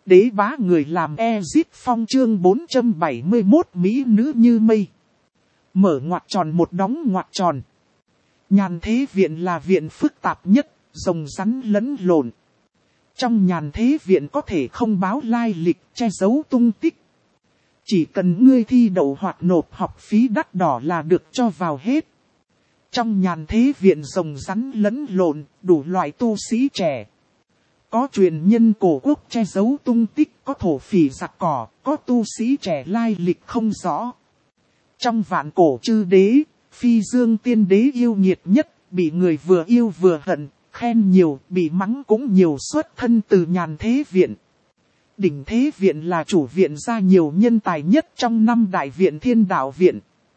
Đế bá người làm Ezit Phong chương 471 Mỹ nữ như mây. Mở ngoặc tròn một đóng ngoặc tròn. Nhàn thế viện là viện phức tạp nhất, rồng rắn lẫn lộn. Trong nhàn thế viện có thể không báo lai lịch, che giấu tung tích. Chỉ cần ngươi thi đậu hoặc nộp học phí đắt đỏ là được cho vào hết. Trong nhàn thế viện rồng rắn lẫn lộn, đủ loại tu sĩ trẻ. Có truyền nhân cổ quốc che giấu tung tích, có thổ phỉ giặc cỏ, có tu sĩ trẻ lai lịch không rõ. Trong vạn cổ chư đế, Phi Dương tiên đế yêu nghiệt nhất, bị người vừa yêu vừa hận, khen nhiều, bị mắng cũng nhiều, xuất thân từ nhàn thế viện. Đỉnh thế viện là chủ viện ra nhiều nhân tài nhất trong 5 đại viện Thiên Đạo viện.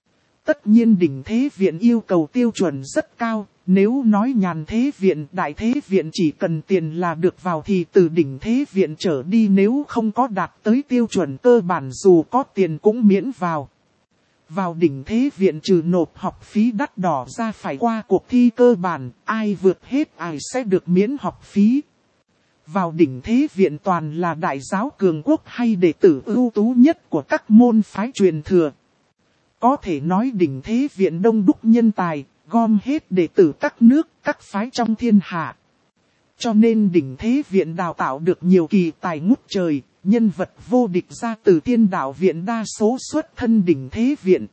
Tất nhiên đỉnh thế viện yêu cầu tiêu chuẩn rất cao, nếu nói nhàn thế viện, đại thế viện chỉ cần tiền là được vào thì từ đỉnh thế viện trở đi nếu không có đạt tới tiêu chuẩn cơ bản dù có tiền cũng miễn vào. Vào đỉnh thế viện trừ nộp học phí đắt đỏ ra phải qua cuộc thi cơ bản, ai vượt hết ai sẽ được miễn học phí. Vào đỉnh thế viện toàn là đại giáo cường quốc hay đệ tử ưu tú nhất của các môn phái truyền thừa. Có thể nói đỉnh thế viện đông đúc nhân tài, gom hết đệ tử các nước, các phái trong thiên hạ. Cho nên đỉnh thế viện đào tạo được nhiều kỳ tài ngút trời, nhân vật vô địch ra từ Thiên Đạo viện đa số xuất thân đỉnh thế viện.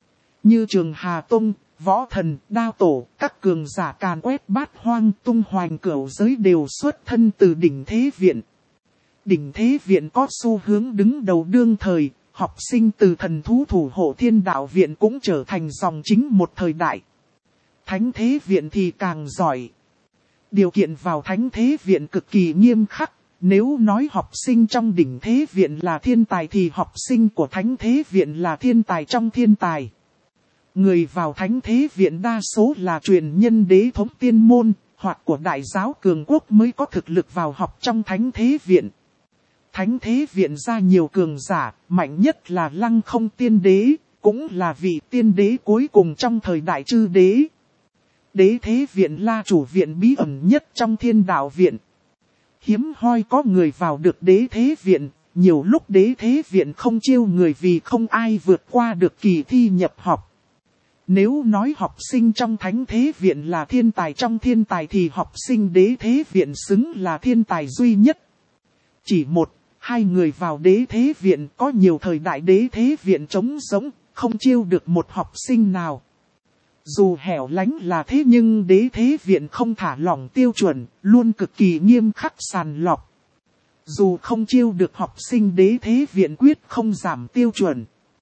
Như Trường Hà Tông, Võ Thần, Đao Tổ, các cường giả càn quét bát hoang tung hoành cửu giới đều xuất thân từ đỉnh thế viện. Đỉnh thế viện có xu hướng đứng đầu đương thời, học sinh từ thần thú thủ hộ Thiên Đạo viện cũng trở thành dòng chính một thời đại. Thánh thế viện thì càng giỏi. Điều kiện vào thánh thế viện cực kỳ nghiêm khắc. Nếu nói học sinh trong đỉnh thế viện là thiên tài thì học sinh của thánh thế viện là thiên tài trong thiên tài. Người vào thánh thế viện đa số là truyền nhân đế thống tiên môn, hoặc của đại giáo cường quốc mới có thực lực vào học trong thánh thế viện. Thánh thế viện ra nhiều cường giả, mạnh nhất là Lăng Không tiên đế, cũng là vị tiên đế cuối cùng trong thời đại chư đế. Đế thế viện là chủ viện bí ẩn nhất trong Thiên Đạo viện. Hiếm hoi có người vào được đế thế viện, nhiều lúc đế thế viện không chiêu người vì không ai vượt qua được kỳ thi nhập học. Nếu nói học sinh trong thánh thế viện là thiên tài trong thiên tài thì học sinh đế thế viện xứng là thiên tài duy nhất. Chỉ 1-2 người vào đế thế viện có nhiều thời đại đế thế viện trống rỗng, không chiêu được một học sinh nào. Dù hẻo lánh là thế nhưng đế thế viện không thả lỏng tiêu chuẩn, luôn cực kỳ nghiêm khắc sàng lọc. Dù không chiêu được học sinh đế thế viện quyết không giảm tiêu chuẩn.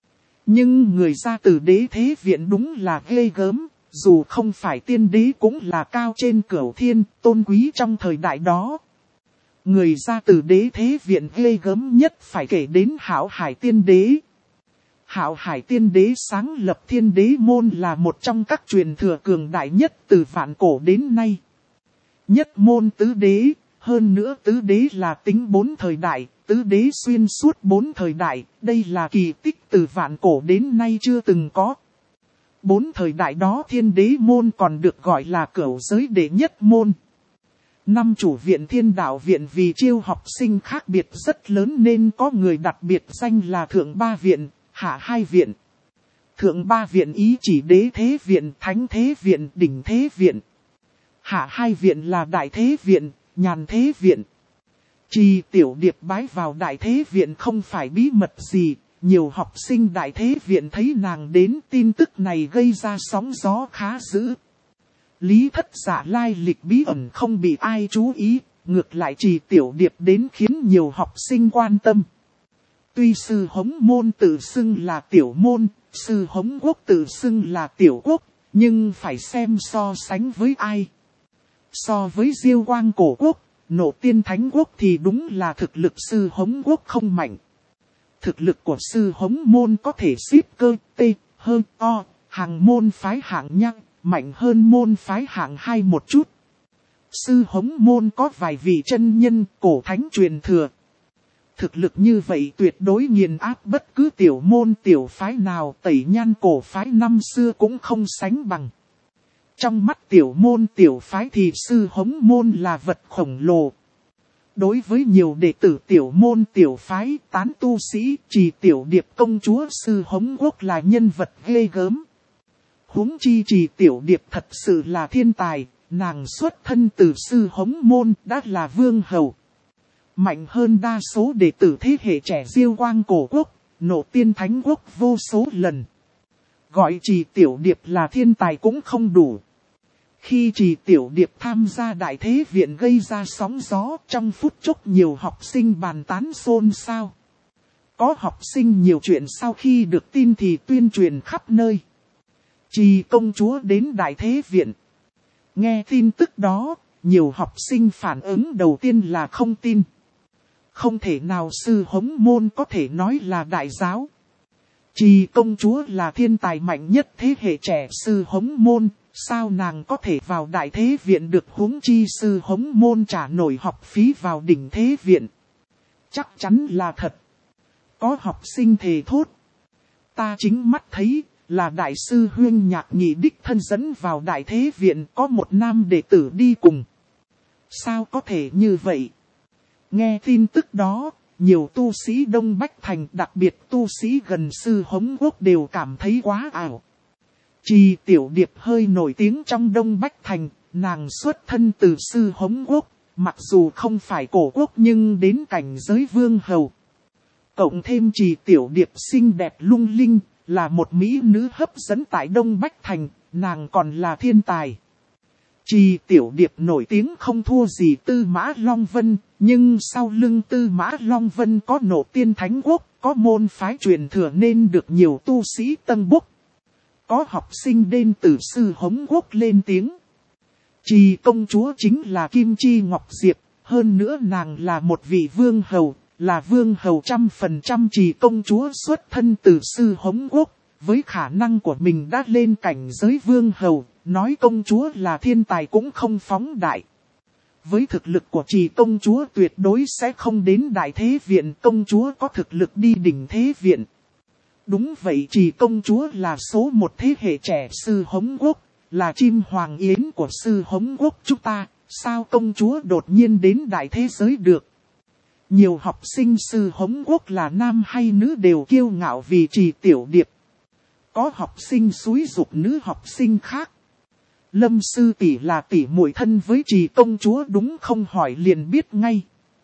Nhưng người ra từ đế thế viện đúng là ghê gớm, dù không phải tiên đế cũng là cao trên cửu thiên, tôn quý trong thời đại đó. Người ra từ đế thế viện ghê gớm nhất phải kể đến Hạo Hải tiên đế. Hạo Hải tiên đế sáng lập Thiên Đế môn là một trong các truyền thừa cường đại nhất từ vạn cổ đến nay. Nhất môn tứ đế, hơn nữa tứ đế là tính 4 thời đại, tứ đế xuyên suốt 4 thời đại, đây là kỳ tích từ vạn cổ đến nay chưa từng có. 4 thời đại đó Thiên Đế môn còn được gọi là cửu giới đệ nhất môn. 5 chủ viện Thiên Đạo viện vì chiêu học sinh khác biệt rất lớn nên có người đặt biệt danh là Thượng Ba viện, Hạ Hai viện. Thượng Ba viện ý chỉ đế thế viện, thánh thế viện, đỉnh thế viện. Hạ Hai viện là đại thế viện, nhàn thế viện. Trì Tiểu Điệp bái vào đại thế viện không phải bí mật gì, nhiều học sinh đại thế viện thấy nàng đến tin tức này gây ra sóng gió khá dữ. Lý Thất Giả lai lịch bí ẩn không bị ai chú ý, ngược lại Trì Tiểu Điệp đến khiến nhiều học sinh quan tâm. Tuy sư hống môn tự xưng là tiểu môn, sư hống quốc tự xưng là tiểu quốc, nhưng phải xem so sánh với ai. So với Diêu Quang cổ quốc, Nộ Tiên Thánh quốc thì đúng là thực lực sư hống quốc không mạnh. Thực lực của sư hống môn có thể xếp cơ, tê, hơn, o, hàng môn phái hạng nhăng, mạnh hơn môn phái hạng 2 một chút. Sư hống môn có vài vị chân nhân cổ thánh truyền thừa. Thực lực như vậy tuyệt đối nghiền áp bất cứ tiểu môn tiểu phái nào, Tẩy Nhan cổ phái năm xưa cũng không sánh bằng. Trong mắt tiểu môn tiểu phái thì sư hống môn là vật khổng lồ. Đối với nhiều đệ tử tiểu môn tiểu phái, tán tu sĩ, Trì Tiểu Điệp công chúa Sư Hống Quốc là nhân vật ghê gớm. Huống chi Trì Tiểu Điệp thật sự là thiên tài, nàng xuất thân từ Sư Hống môn đã là vương hầu. Mạnh hơn đa số đệ tử thế hệ trẻ Diêu Quang cổ quốc, nộ tiên thánh quốc vô số lần. Gọi Trì Tiểu Điệp là thiên tài cũng không đủ. Khi Trì Tiểu Điệp tham gia đại thế viện gây ra sóng gió, trong phút chốc nhiều học sinh bàn tán xôn xao. Có học sinh nhiều chuyện sau khi được tin thì tuyên truyền khắp nơi. Trì công chúa đến đại thế viện. Nghe tin tức đó, nhiều học sinh phản ứng đầu tiên là không tin. Không thể nào Sư Hống môn có thể nói là đại giáo. Trì công chúa là thiên tài mạnh nhất thế hệ trẻ Sư Hống môn, sao nàng có thể vào đại thế viện được, huống chi Sư Hống môn trả nổi học phí vào đỉnh thế viện. Chắc chắn là thật. Có học sinh thề thốt. Ta chính mắt thấy là đại sư Huyên Nhạc Nhị đích thân dẫn vào đại thế viện, có một nam đệ tử đi cùng. Sao có thể như vậy? Nghe tin tức đó, nhiều tu sĩ Đông Bách Thành, đặc biệt tu sĩ gần Sư Hống Quốc đều cảm thấy quá ảo. Trì Tiểu Điệp hơi nổi tiếng trong Đông Bách Thành, nàng xuất thân từ Sư Hống Quốc, mặc dù không phải cổ quốc nhưng đến cảnh giới vương hầu. Cộng thêm Trì Tiểu Điệp xinh đẹp lung linh, là một mỹ nữ hấp dẫn tại Đông Bách Thành, nàng còn là thiên tài. Trì Tiểu Điệp nổi tiếng không thua gì Tư Mã Long Vân, nhưng sau lưng Tư Mã Long Vân có nộ tiên thánh quốc, có môn phái truyền thừa nên được nhiều tu sĩ tân bốc. Có học sinh đến từ Sư Hống Quốc lên tiếng. Trì công chúa chính là Kim Chi Ngọc Diệp, hơn nữa nàng là một vị vương hầu, là vương hầu 100%. Trì công chúa xuất thân từ Sư Hống Quốc, với khả năng của mình đã lên cảnh giới vương hầu, nói công chúa là thiên tài cũng không phóng đại. Với thực lực của Trì công chúa tuyệt đối sẽ không đến đại thế viện, công chúa có thực lực đi đỉnh thế viện. Đúng vậy, Trì công chúa là số một thế hệ trẻ Sư Hống Quốc, là chim hoàng yến của Sư Hống Quốc chúng ta, sao công chúa đột nhiên đến đại thế giới được? Nhiều học sinh Sư Hống Quốc là nam hay nữ đều kiêu ngạo vì Trì Tiểu Điệp. Có học sinh xúi giục nữ học sinh khác. Lâm sư tỷ là tỷ muội thân với Trì công chúa đúng không, hỏi liền biết ngay.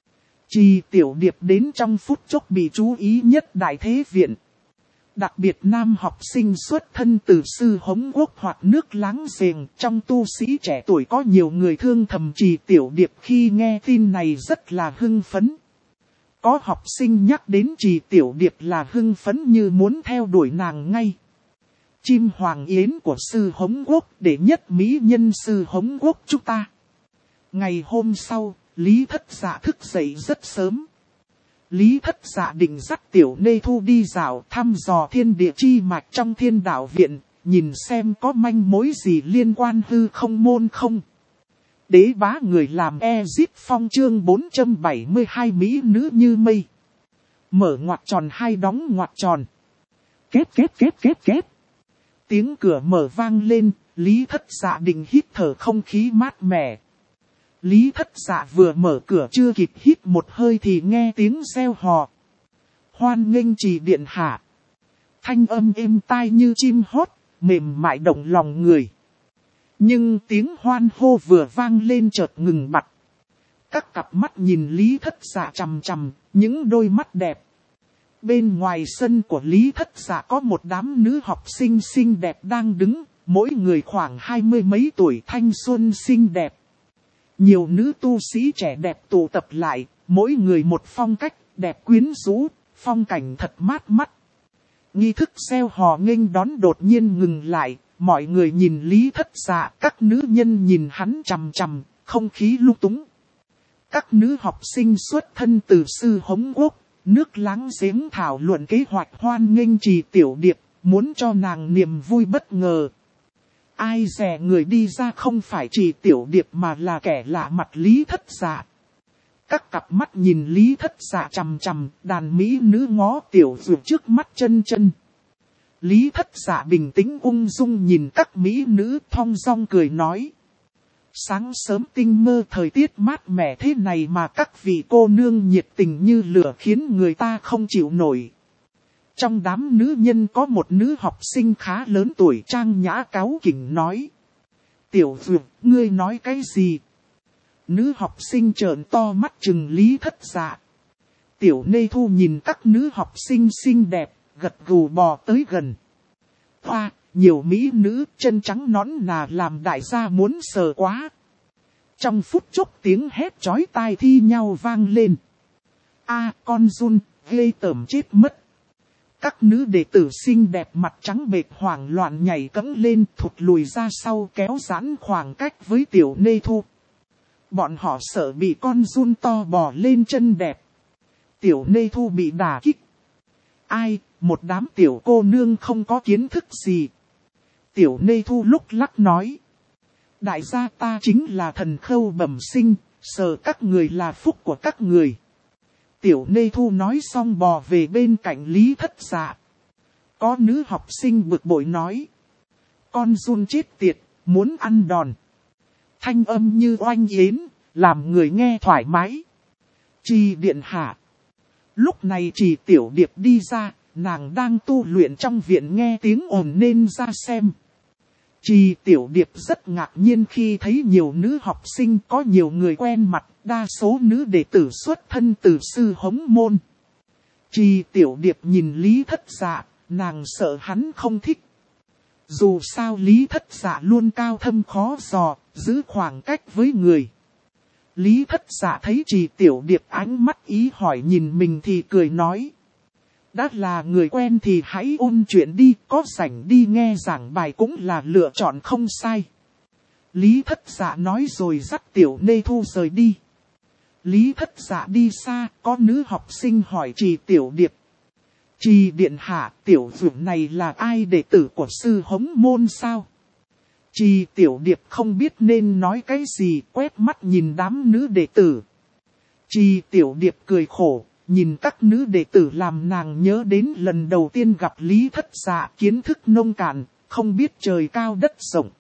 Trì Tiểu Điệp đến trong phút chốc bị chú ý nhất đại thế viện. Đặc biệt nam học sinh xuất thân từ Sư Hống Quốc hoặc nước láng giềng, trong tu sĩ trẻ tuổi có nhiều người thương thầm Trì Tiểu Điệp, khi nghe tin này rất là hưng phấn. Có học sinh nhắc đến Trì Tiểu Điệp là hưng phấn như muốn theo đuổi nàng ngay. Chim hoàng yến của Sư Hống Quốc, đệ nhất mỹ nhân Sư Hống Quốc chúng ta. Ngày hôm sau, Lý Thất Dạ thức dậy rất sớm. Lý Thất Dạ định dắt Tiểu Nê Thu đi dạo thăm dò thiên địa chi mạch trong Thiên Đạo Viện, nhìn xem có manh mối gì liên quan hư không môn không. Đế bá người làm Ezip Phong chương 472 mỹ nữ như mây. Mở ngoặc tròn hai đóng ngoặc tròn. Két. Tiếng cửa mở vang lên, Lý Thất Dạ định hít thở không khí mát mẻ. Lý Thất Dạ vừa mở cửa chưa kịp hít một hơi thì nghe tiếng reo hò. Hoan nghênh Trì điện hạ. Thanh âm êm tai như chim hót, mềm mại động lòng người. Nhưng tiếng hoan hô vừa vang lên chợt ngừng bặt. Các cặp mắt nhìn Lý Thất Dạ chằm chằm, những đôi mắt đẹp. Bên ngoài sân của Lý Thất Dạ có một đám nữ học sinh xinh đẹp đang đứng, mỗi người khoảng 20 mấy tuổi, thanh xuân xinh đẹp. Nhiều nữ tu sĩ trẻ đẹp tụ tập lại, mỗi người một phong cách, đẹp quyến rũ, phong cảnh thật mát mắt. Nghi thức reo hò nghênh đón đột nhiên ngừng lại, mọi người nhìn Lý Thất Dạ, các nữ nhân nhìn hắn chằm chằm, không khí lung túng. Các nữ học sinh xuất thân từ Sư Hống Quốc, nước láng giếng thảo luận kế hoạch hoan nghênh Trì Tiểu Điệp, muốn cho nàng niềm vui bất ngờ. Ai dè người đi ra không phải Trì Tiểu Điệp mà là kẻ lạ mặt Lý Thất Dạ. Các cặp mắt nhìn Lý Thất Dạ chằm chằm, đàn mỹ nữ ngó Tiểu Dược trước mắt chân. Lý Thất Dạ bình tĩnh ung dung nhìn các mỹ nữ thong dong cười nói. Sáng sớm tinh mơ thời tiết mát mẻ thế này mà các vị cô nương nhiệt tình như lửa khiến người ta không chịu nổi. Trong đám nữ nhân có một nữ học sinh khá lớn tuổi trang nhã cáu kỉnh nói. Tiểu Dược, ngươi nói cái gì? Nữ học sinh trợn to mắt trừng Lý Thất Dạ. Tiểu Nê Thu nhìn các nữ học sinh xinh đẹp, gật gù bò tới gần. Hoa, nhiều mỹ nữ, chân trắng nõn nà làm đại gia muốn sờ quá. Trong phút chốc tiếng hét chói tai thi nhau vang lên. A, con run, ghê tởm chết mất. Các nữ đệ tử xinh đẹp mặt trắng bệch hoảng loạn nhảy cẫng lên thụt lùi ra sau kéo giãn khoảng cách với Tiểu Nê Thu. Bọn họ sợ bị con run to bò lên chân đẹp. Tiểu Nê Thu bị đả kích. Ai, một đám tiểu cô nương không có kiến thức gì. Tiểu Nê Thu lúc lắc nói. Đại gia ta chính là thần khâu bẩm sinh, sợ các người là phúc của các người. Tiểu Nê Thu nói xong bò về bên cạnh Lý Thất Dạ. Có nữ học sinh bực bội nói. Con run chết tiệt, muốn ăn đòn. Thanh âm như oanh yến, làm người nghe thoải mái. Trì điện hạ. Lúc này Trì Tiểu Điệp đi ra, nàng đang tu luyện trong viện nghe tiếng ồn nên ra xem. Trì Tiểu Điệp rất ngạc nhiên khi thấy nhiều nữ học sinh có nhiều người quen mặt, đa số nữ đệ tử xuất thân từ sư hống môn. Trì Tiểu Điệp nhìn Lý Thất Dạ, nàng sợ hắn không thích. Dù sao Lý Thất Dạ luôn cao thâm khó dò, giữ khoảng cách với người. Lý Thất Dạ thấy Trì Tiểu Điệp ánh mắt ý hỏi nhìn mình thì cười nói. Đã là người quen thì hãy ôn chuyện đi, có rảnh đi nghe giảng bài cũng là lựa chọn không sai. Lý Thất Dạ nói rồi dắt Tiểu Nê Thu rời đi. Lý Thất Dạ đi xa, có nữ học sinh hỏi Trì Tiểu Điệp. Trì điện hạ, tiểu dược này là ai, đệ tử của sư hống môn sao? Trì Tiểu Điệp không biết nên nói cái gì, quét mắt nhìn đám nữ đệ tử. Trì Tiểu Điệp cười khổ, nhìn các nữ đệ tử làm nàng nhớ đến lần đầu tiên gặp Lý Thất Dạ, kiến thức nông cạn, không biết trời cao đất rộng.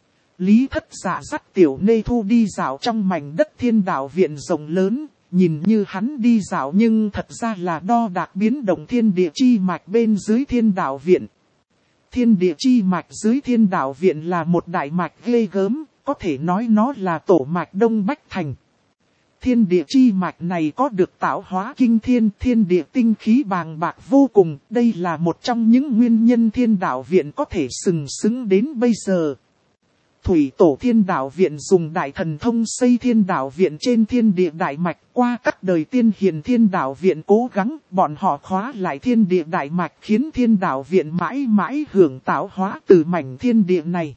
Lý Thất Dạ dắt Tiểu Nê Thu đi dạo trong mảnh đất Thiên Đạo Viện rộng lớn, nhìn như hắn đi dạo nhưng thật ra là đo đạc biến động thiên địa chi mạch bên dưới Thiên Đạo Viện. Thiên địa chi mạch dưới Thiên Đạo Viện là một đại mạch ghê gớm, có thể nói nó là tổ mạch Đông Bách Thành. Thiên địa chi mạch này có được tạo hóa kinh thiên, thiên địa tinh khí bàng bạc vô cùng, đây là một trong những nguyên nhân Thiên Đạo Viện có thể sừng sững đến bây giờ. Thủy tổ Thiên Đạo Viện dùng đại thần thông xây Thiên Đạo Viện trên thiên địa đại mạch, qua các đời tiên hiền Thiên Đạo Viện cố gắng, bọn họ khóa lại thiên địa đại mạch khiến Thiên Đạo Viện mãi mãi hưởng tạo hóa từ mảnh thiên địa này.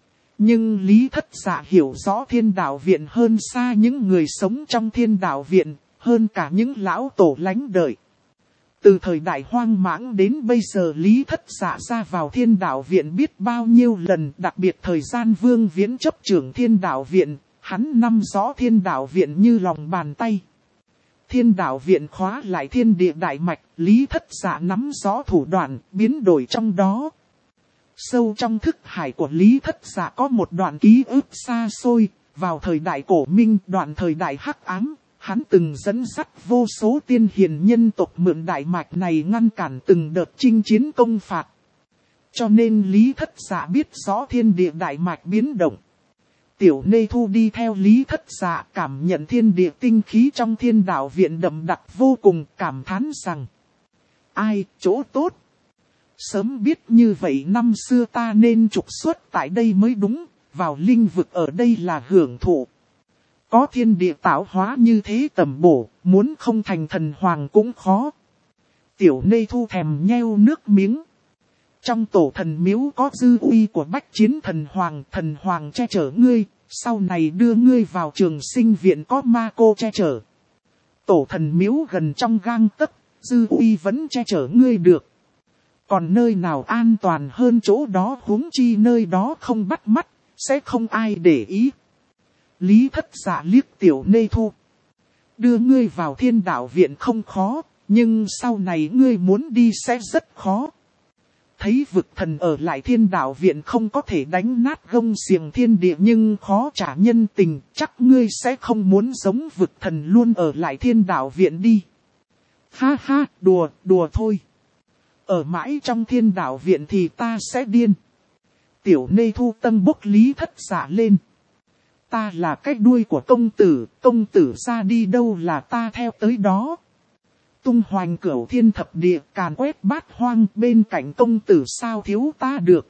Nhưng Lý Thất Dạ hiểu rõ Thiên Đạo Viện hơn xa những người sống trong Thiên Đạo Viện, hơn cả những lão tổ lánh đời. Từ thời đại hoang mãng đến bây giờ Lý Thất Dạ ra vào Thiên Đạo Viện biết bao nhiêu lần, đặc biệt thời gian Vương Viễn chấp trưởng Thiên Đạo Viện, hắn nắm rõ Thiên Đạo Viện như lòng bàn tay. Thiên Đạo Viện khóa lại thiên địa đại mạch, Lý Thất Dạ nắm rõ thủ đoạn, biến đổi trong đó. Sâu trong thức hải của Lý Thất Dạ có một đoạn ký ức xa xôi, vào thời đại cổ minh, đoạn thời đại hắc ám. Hắn từng dẫn dắt vô số tiên hiền nhân tộc mượn đại mạch này ngăn cản từng đợt chinh chiến công phạt. Cho nên Lý Thất Dạ biết rõ thiên địa đại mạch biến động. Tiểu Nê Thu đi theo Lý Thất Dạ cảm nhận thiên địa tinh khí trong Thiên Đạo Viện đậm đặc vô cùng, cảm thán rằng. Ai, chỗ tốt. Sớm biết như vậy năm xưa ta nên trục xuất tại đây mới đúng, vào linh vực ở đây là hưởng thụ. Có thiên địa tạo hóa như thế tầm bổ, muốn không thành thần hoàng cũng khó. Tiểu Nê Thu thèm nheo nước miếng. Trong tổ thần miếu có dư uy của Bách Chiến thần hoàng che chở ngươi, sau này đưa ngươi vào trường sinh viện có ma cô che chở. Tổ thần miếu gần trong gang tấc, dư uy vẫn che chở ngươi được. Còn nơi nào an toàn hơn chỗ đó, huống chi nơi đó không bắt mắt, sẽ không ai để ý. Lý Thất Dạ liếc Tiểu Nê Thu. Đưa ngươi vào Thiên Đạo Viện không khó, nhưng sau này ngươi muốn đi sẽ rất khó. thấy vực thần ở lại thiên đạo viện không có thể đánh nát gông xiềng thiên địa nhưng khó trả nhân tình, chắc ngươi sẽ không muốn giống vực thần luôn ở lại thiên đạo viện đi. Ha ha, đùa thôi. Ở mãi trong thiên đạo viện thì ta sẽ điên. Tiểu Nê Thu tâm bốc Lý Thất Dạ lên. Ta là cái đuôi của công tử ra đi đâu là ta theo tới đó. Tung hoành cửu thiên thập địa càn quét bát hoang bên cạnh công tử sao thiếu ta được.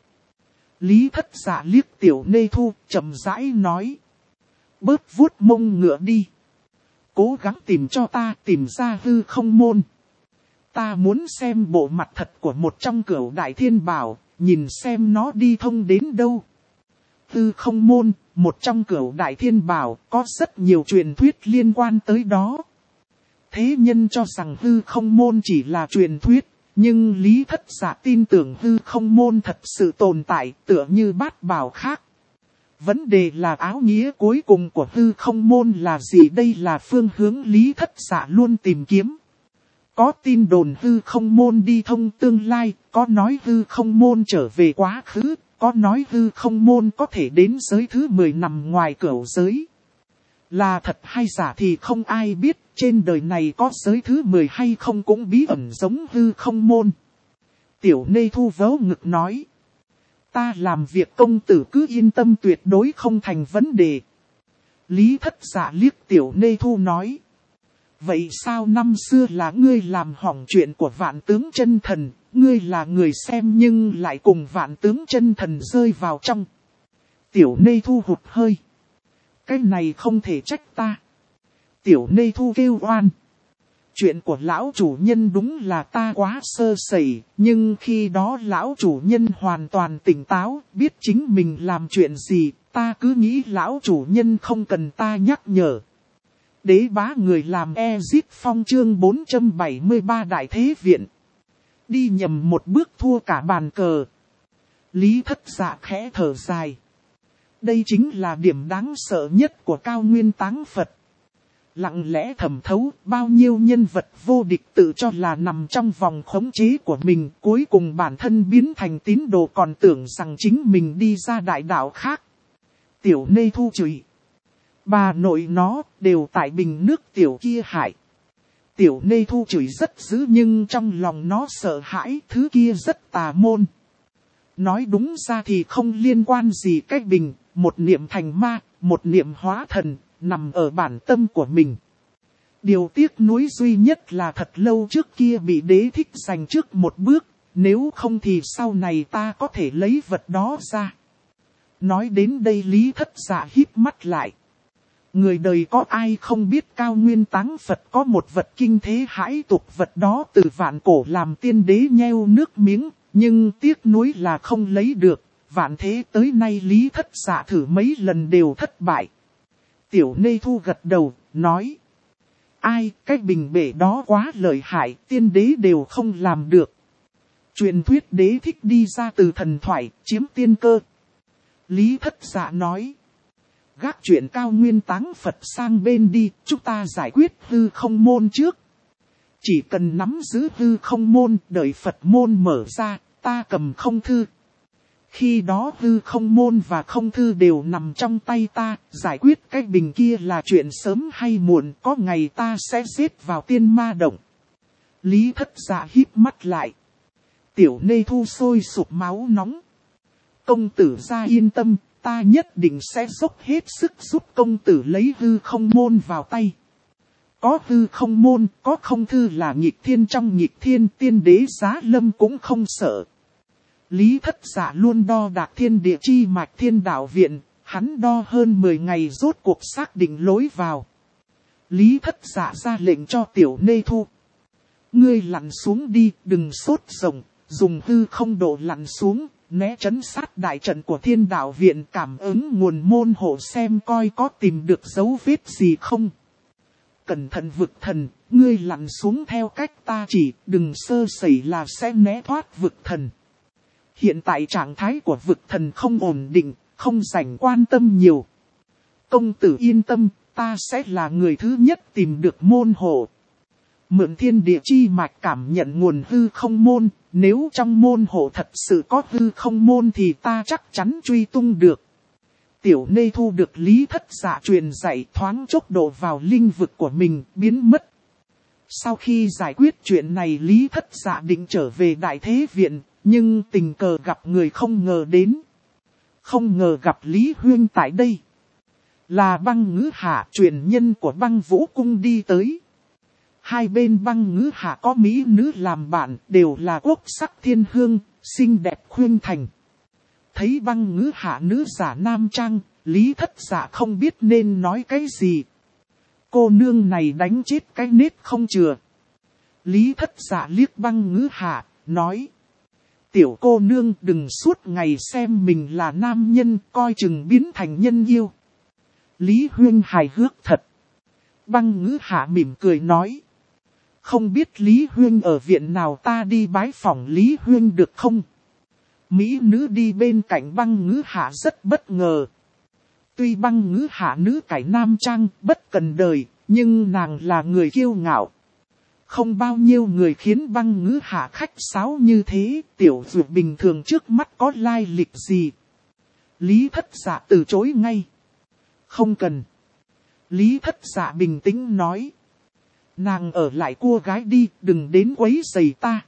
Lý Thất Dạ liếc Tiểu Nê Thu chậm rãi nói. Bớt vuốt mông ngựa đi. Cố gắng tìm cho ta tìm ra hư không môn. Ta muốn xem bộ mặt thật của một trong cửu đại thiên bảo, nhìn xem nó đi thông đến đâu. Hư không môn, một trong cửu đại thiên bảo, có rất nhiều truyền thuyết liên quan tới đó. Thế nhân cho rằng hư không môn chỉ là truyền thuyết, nhưng Lý Thất Dạ tin tưởng hư không môn thật sự tồn tại tựa như bát bảo khác. Vấn đề là áo nghĩa cuối cùng của hư không môn là gì, đây là phương hướng Lý Thất Dạ luôn tìm kiếm. Có tin đồn hư không môn đi thông tương lai, có nói hư không môn trở về quá khứ, có nói hư không môn có thể đến giới thứ 10 nằm ngoài cửu giới. Là thật hay giả thì không ai biết, trên đời này có giới thứ 10 hay không cũng bí ẩn giống hư không môn. Tiểu Nê Thu vớ ngực nói. Ta làm việc công tử cứ yên tâm tuyệt đối không thành vấn đề. Lý Thất Dạ liếc Tiểu Nê Thu nói. Vậy sao năm xưa là ngươi làm hỏng chuyện của Vạn Tướng Chân Thần, ngươi là người xem nhưng lại cùng Vạn Tướng Chân Thần rơi vào trong. Tiểu Nê Thu hụt hơi. Cái này không thể trách ta. Tiểu Nê Thu kêu oan. Chuyện của lão chủ nhân đúng là ta quá sơ sẩy, nhưng khi đó lão chủ nhân hoàn toàn tỉnh táo, biết chính mình làm chuyện gì, ta cứ nghĩ lão chủ nhân không cần ta nhắc nhở. Đế bá người làm Ezit Phong chương 473 Đại Thế Viện. Đi nhầm một bước thua cả bàn cờ. Lý Thất Dạ khẽ thở dài. Đây chính là điểm đáng sợ nhất của Cao Nguyên Táng Phật. Lặng lẽ thẩm thấu, bao nhiêu nhân vật vô địch tự cho là nằm trong vòng khống chế của mình, cuối cùng bản thân biến thành tín đồ còn tưởng rằng chính mình đi ra đại đạo khác. Tiểu Nê Thu chửi. Bà nội nó, đều tại bình nước tiểu kia hại. Tiểu Nê Thu chửi rất dữ nhưng trong lòng nó sợ hãi, thứ kia rất tà môn. Nói đúng ra thì không liên quan gì cách bình, một niệm thành ma, một niệm hóa thần, nằm ở bản tâm của mình. Điều tiếc nuối duy nhất là thật lâu trước kia bị đế thích giành trước một bước, nếu không thì sau này ta có thể lấy vật đó ra. Nói đến đây Lý Thất Dạ híp mắt lại. Người đời có ai không biết Cao Nguyên Táng Phật có một vật kinh thế hãi tục, vật đó từ vạn cổ làm tiên đế nheo nước miếng, nhưng tiếc nuối là không lấy được, vạn thế tới nay Lý Thất Dạ thử mấy lần đều thất bại. Tiểu Nê Thu gật đầu, nói. Ai, cái bình bể đó quá lợi hại, tiên đế đều không làm được. Truyền thuyết đế thích đi ra từ thần thoại, chiếm tiên cơ. Lý Thất Dạ nói. Gác chuyện Cao Nguyên Táng Phật sang bên đi, chúng ta giải quyết hư không môn trước. Chỉ cần nắm giữ hư không môn, đợi Phật môn mở ra, ta cầm không thư. Khi đó hư không môn và không thư đều nằm trong tay ta, giải quyết cái bình kia là chuyện sớm hay muộn, có ngày ta sẽ giết vào tiên ma động. Lý Thất Dạ híp mắt lại. Tiểu Nê Thu sôi sục máu nóng. Công tử gia yên tâm, ta nhất định sẽ dốc hết sức giúp công tử lấy hư không môn vào tay. Có hư không môn, có không thư là nghịch thiên trong nghịch thiên, tiên đế Giá Lâm cũng không sợ. Lý Thất Dạ luôn đo đạc thiên địa chi mạch thiên đạo viện, hắn đo hơn 10 ngày rốt cuộc xác định lối vào. Lý Thất Dạ ra lệnh cho Tiểu Nê Thu. Ngươi lặn xuống đi, đừng sốt rồng, dùng hư không độ lặn xuống, né trấn sát đại trận của thiên đạo viện, cảm ứng nguồn môn hộ xem coi có tìm được dấu vết gì không. Cẩn thận vực thần, ngươi lặn xuống theo cách ta chỉ, đừng sơ sẩy là sẽ né thoát vực thần. Hiện tại trạng thái của vực thần không ổn định, không rảnh quan tâm nhiều. Công tử yên tâm, ta sẽ là người thứ nhất tìm được môn hộ. Mượn thiên địa chi mạch cảm nhận nguồn hư không môn, nếu trong môn hộ thật sự có hư không môn thì ta chắc chắn truy tung được. Tiểu Nê thu được Lý Thất Dạ truyền dạy thoáng chốc độ vào linh vực của mình, biến mất. Sau khi giải quyết chuyện này Lý Thất Dạ định trở về Đại Thế Viện, nhưng tình cờ gặp người không ngờ đến. Không ngờ gặp Lý Huyên tại đây. Là Băng Ngữ Hạ, truyền nhân của Băng Vũ Cung đi tới. Hai bên Băng Ngữ Hạ có mỹ nữ làm bạn, đều là quốc sắc thiên hương, xinh đẹp khuyên thành. Thấy Băng Ngữ Hạ nữ giả nam trang, Lý Thất Dạ không biết nên nói cái gì. Cô nương này đánh chết cái nết không chừa. Lý Thất Dạ liếc Băng Ngữ Hạ, nói. Tiểu cô nương đừng suốt ngày xem mình là nam nhân, coi chừng biến thành nhân yêu. Lý Huyên hài hước thật. Băng Ngữ Hạ mỉm cười nói. Không biết Lý Huyên ở viện nào, ta đi bái phỏng Lý Huyên được không? Mỹ nữ đi bên cạnh Băng Ngữ Hạ rất bất ngờ. Tuy Băng Ngữ Hạ nữ cải nam trang, bất cần đời, nhưng nàng là người kiêu ngạo. Không bao nhiêu người khiến Băng Ngữ Hạ khách sáo như thế, tiểu dược bình thường trước mắt có lai lịch gì. Lý Thất Dạ từ chối ngay. Không cần. Lý Thất Dạ bình tĩnh nói. Nàng ở lại cua gái đi, đừng đến quấy rầy ta.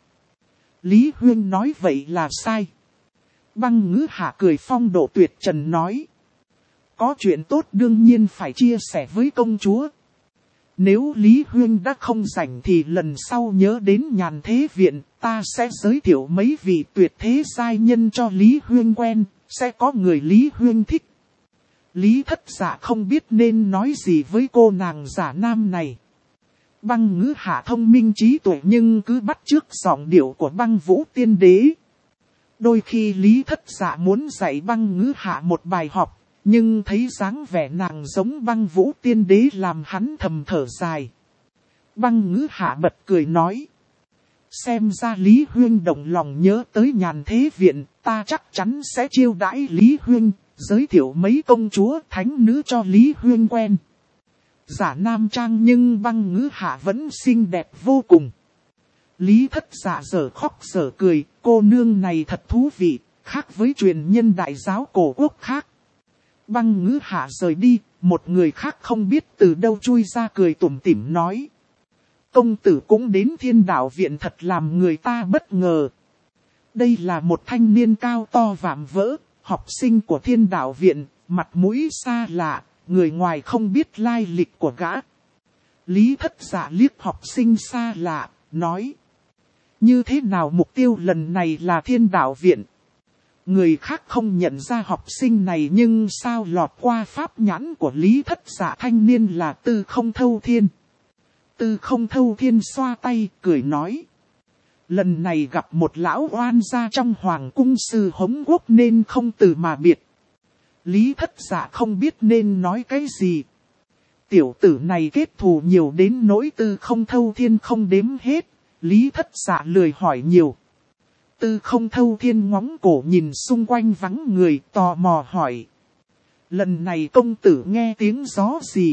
Lý Huyên nói vậy là sai. Băng Ngữ Hạ cười phong độ tuyệt trần nói. Có chuyện tốt đương nhiên phải chia sẻ với công chúa. Nếu Lý Huyên đã không rảnh thì lần sau nhớ đến Nhàn Thế Viện, ta sẽ giới thiệu mấy vị tuyệt thế giai nhân cho Lý Huyên quen, sẽ có người Lý Huyên thích. Lý Thất Dạ không biết nên nói gì với cô nàng giả nam này. Băng Ngữ Hạ thông minh trí tuệ nhưng cứ bắt chước giọng điệu của Băng Vũ Tiên Đế. Đôi khi Lý Thất Dạ muốn dạy Băng Ngữ Hạ một bài học, nhưng thấy dáng vẻ nàng giống Băng Vũ Tiên Đế làm hắn thầm thở dài. Băng Ngữ Hạ bật cười nói. Xem ra Lý Huyên động lòng nhớ tới Nhàn Thế Viện, ta chắc chắn sẽ chiêu đãi Lý Huyên, giới thiệu mấy công chúa thánh nữ cho Lý Huyên quen. Giả nam trang nhưng Băng Ngữ Hạ vẫn xinh đẹp vô cùng. Lý Thất Dạ dở khóc dở cười, cô nương này thật thú vị, khác với truyền nhân đại giáo cổ quốc khác. Băng Ngữ Hạ rời đi, một người khác không biết từ đâu chui ra cười tủm tỉm nói. Công tử cũng đến Thiên Đạo Viện thật làm người ta bất ngờ. Đây là một thanh niên cao to vạm vỡ, học sinh của Thiên Đạo Viện, mặt mũi xa lạ, người ngoài không biết lai lịch của gã. Lý Thất Dạ liếc học sinh xa lạ, nói. Như thế nào mục tiêu lần này là Thiên Đạo Viện? Người khác không nhận ra học sinh này nhưng sao lọt qua pháp nhãn của Lý Thất Dạ thanh niên là Tư Không Thâu Thiên. Tư Không Thâu Thiên xoa tay, cười nói. Lần này gặp một lão oan gia trong hoàng cung sư Hống Quốc nên không từ mà biệt. Lý Thất Dạ không biết nên nói cái gì. Tiểu tử này kết thù nhiều đến nỗi Tư Không Thâu Thiên không đếm hết. Lý Thất Dạ lười hỏi nhiều. Tư Không Thâu Thiên ngóng cổ nhìn xung quanh vắng người tò mò hỏi. Lần này công tử nghe tiếng gió gì?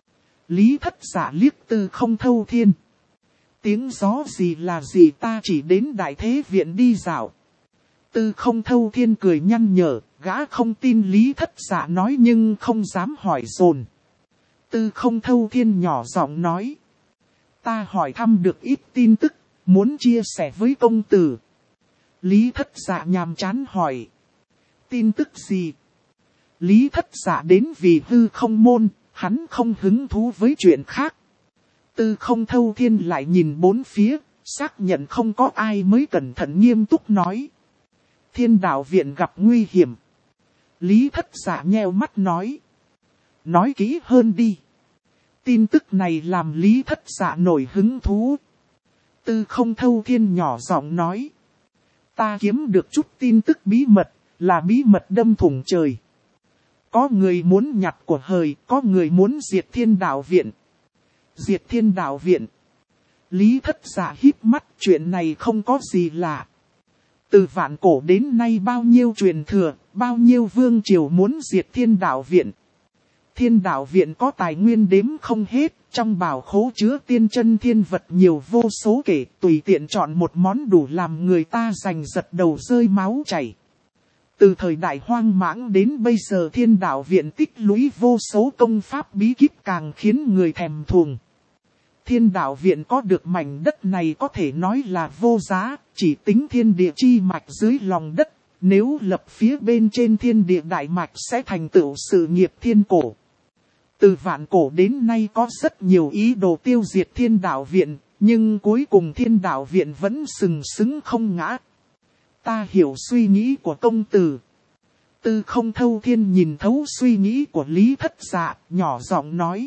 Lý Thất Dạ liếc Tư Không Thâu Thiên. Tiếng gió gì là gì, ta chỉ đến Đại Thế Viện đi dạo. Tư Không Thâu Thiên cười nhăn nhở, gã không tin Lý Thất Dạ nói nhưng không dám hỏi dồn. Tư Không Thâu Thiên nhỏ giọng nói. Ta hỏi thăm được ít tin tức, muốn chia sẻ với công tử. Lý Thất Dạ nhàm chán hỏi. Tin tức gì? Lý Thất Dạ đến vì hư không môn, hắn không hứng thú với chuyện khác. Tư Không Thâu Thiên lại nhìn bốn phía, xác nhận không có ai mới cẩn thận nghiêm túc nói. Thiên Đạo Viện gặp nguy hiểm. Lý Thất Dạ nheo mắt nói. Nói kỹ hơn đi. Tin tức này làm Lý Thất Dạ nổi hứng thú. Tư Không Thâu Thiên nhỏ giọng nói. Ta kiếm được chút tin tức bí mật, là bí mật đâm thủng trời. Có người muốn nhặt của hời, có người muốn diệt Thiên Đạo Viện. Diệt Thiên Đạo Viện. Lý Thất Dạ híp mắt, chuyện này không có gì lạ. Từ vạn cổ đến nay bao nhiêu truyền thừa, bao nhiêu vương triều muốn diệt Thiên Đạo Viện. Thiên đạo viện có tài nguyên đếm không hết, trong bảo khố chứa tiên chân thiên vật nhiều vô số kể, tùy tiện chọn một món đủ làm người ta giành giật đầu rơi máu chảy. Từ thời đại hoang mãng đến bây giờ thiên đạo viện tích lũy vô số công pháp bí kíp càng khiến người thèm thuồng. Thiên đạo viện có được mảnh đất này có thể nói là vô giá, chỉ tính thiên địa chi mạch dưới lòng đất, nếu lập phía bên trên thiên địa đại mạch sẽ thành tựu sự nghiệp thiên cổ. Từ vạn cổ đến nay có rất nhiều ý đồ tiêu diệt thiên đạo viện, nhưng cuối cùng thiên đạo viện vẫn sừng sững không ngã. Ta hiểu suy nghĩ của công tử. Tư Không Thâu Thiên nhìn thấu suy nghĩ của Lý Thất Dạ, nhỏ giọng nói.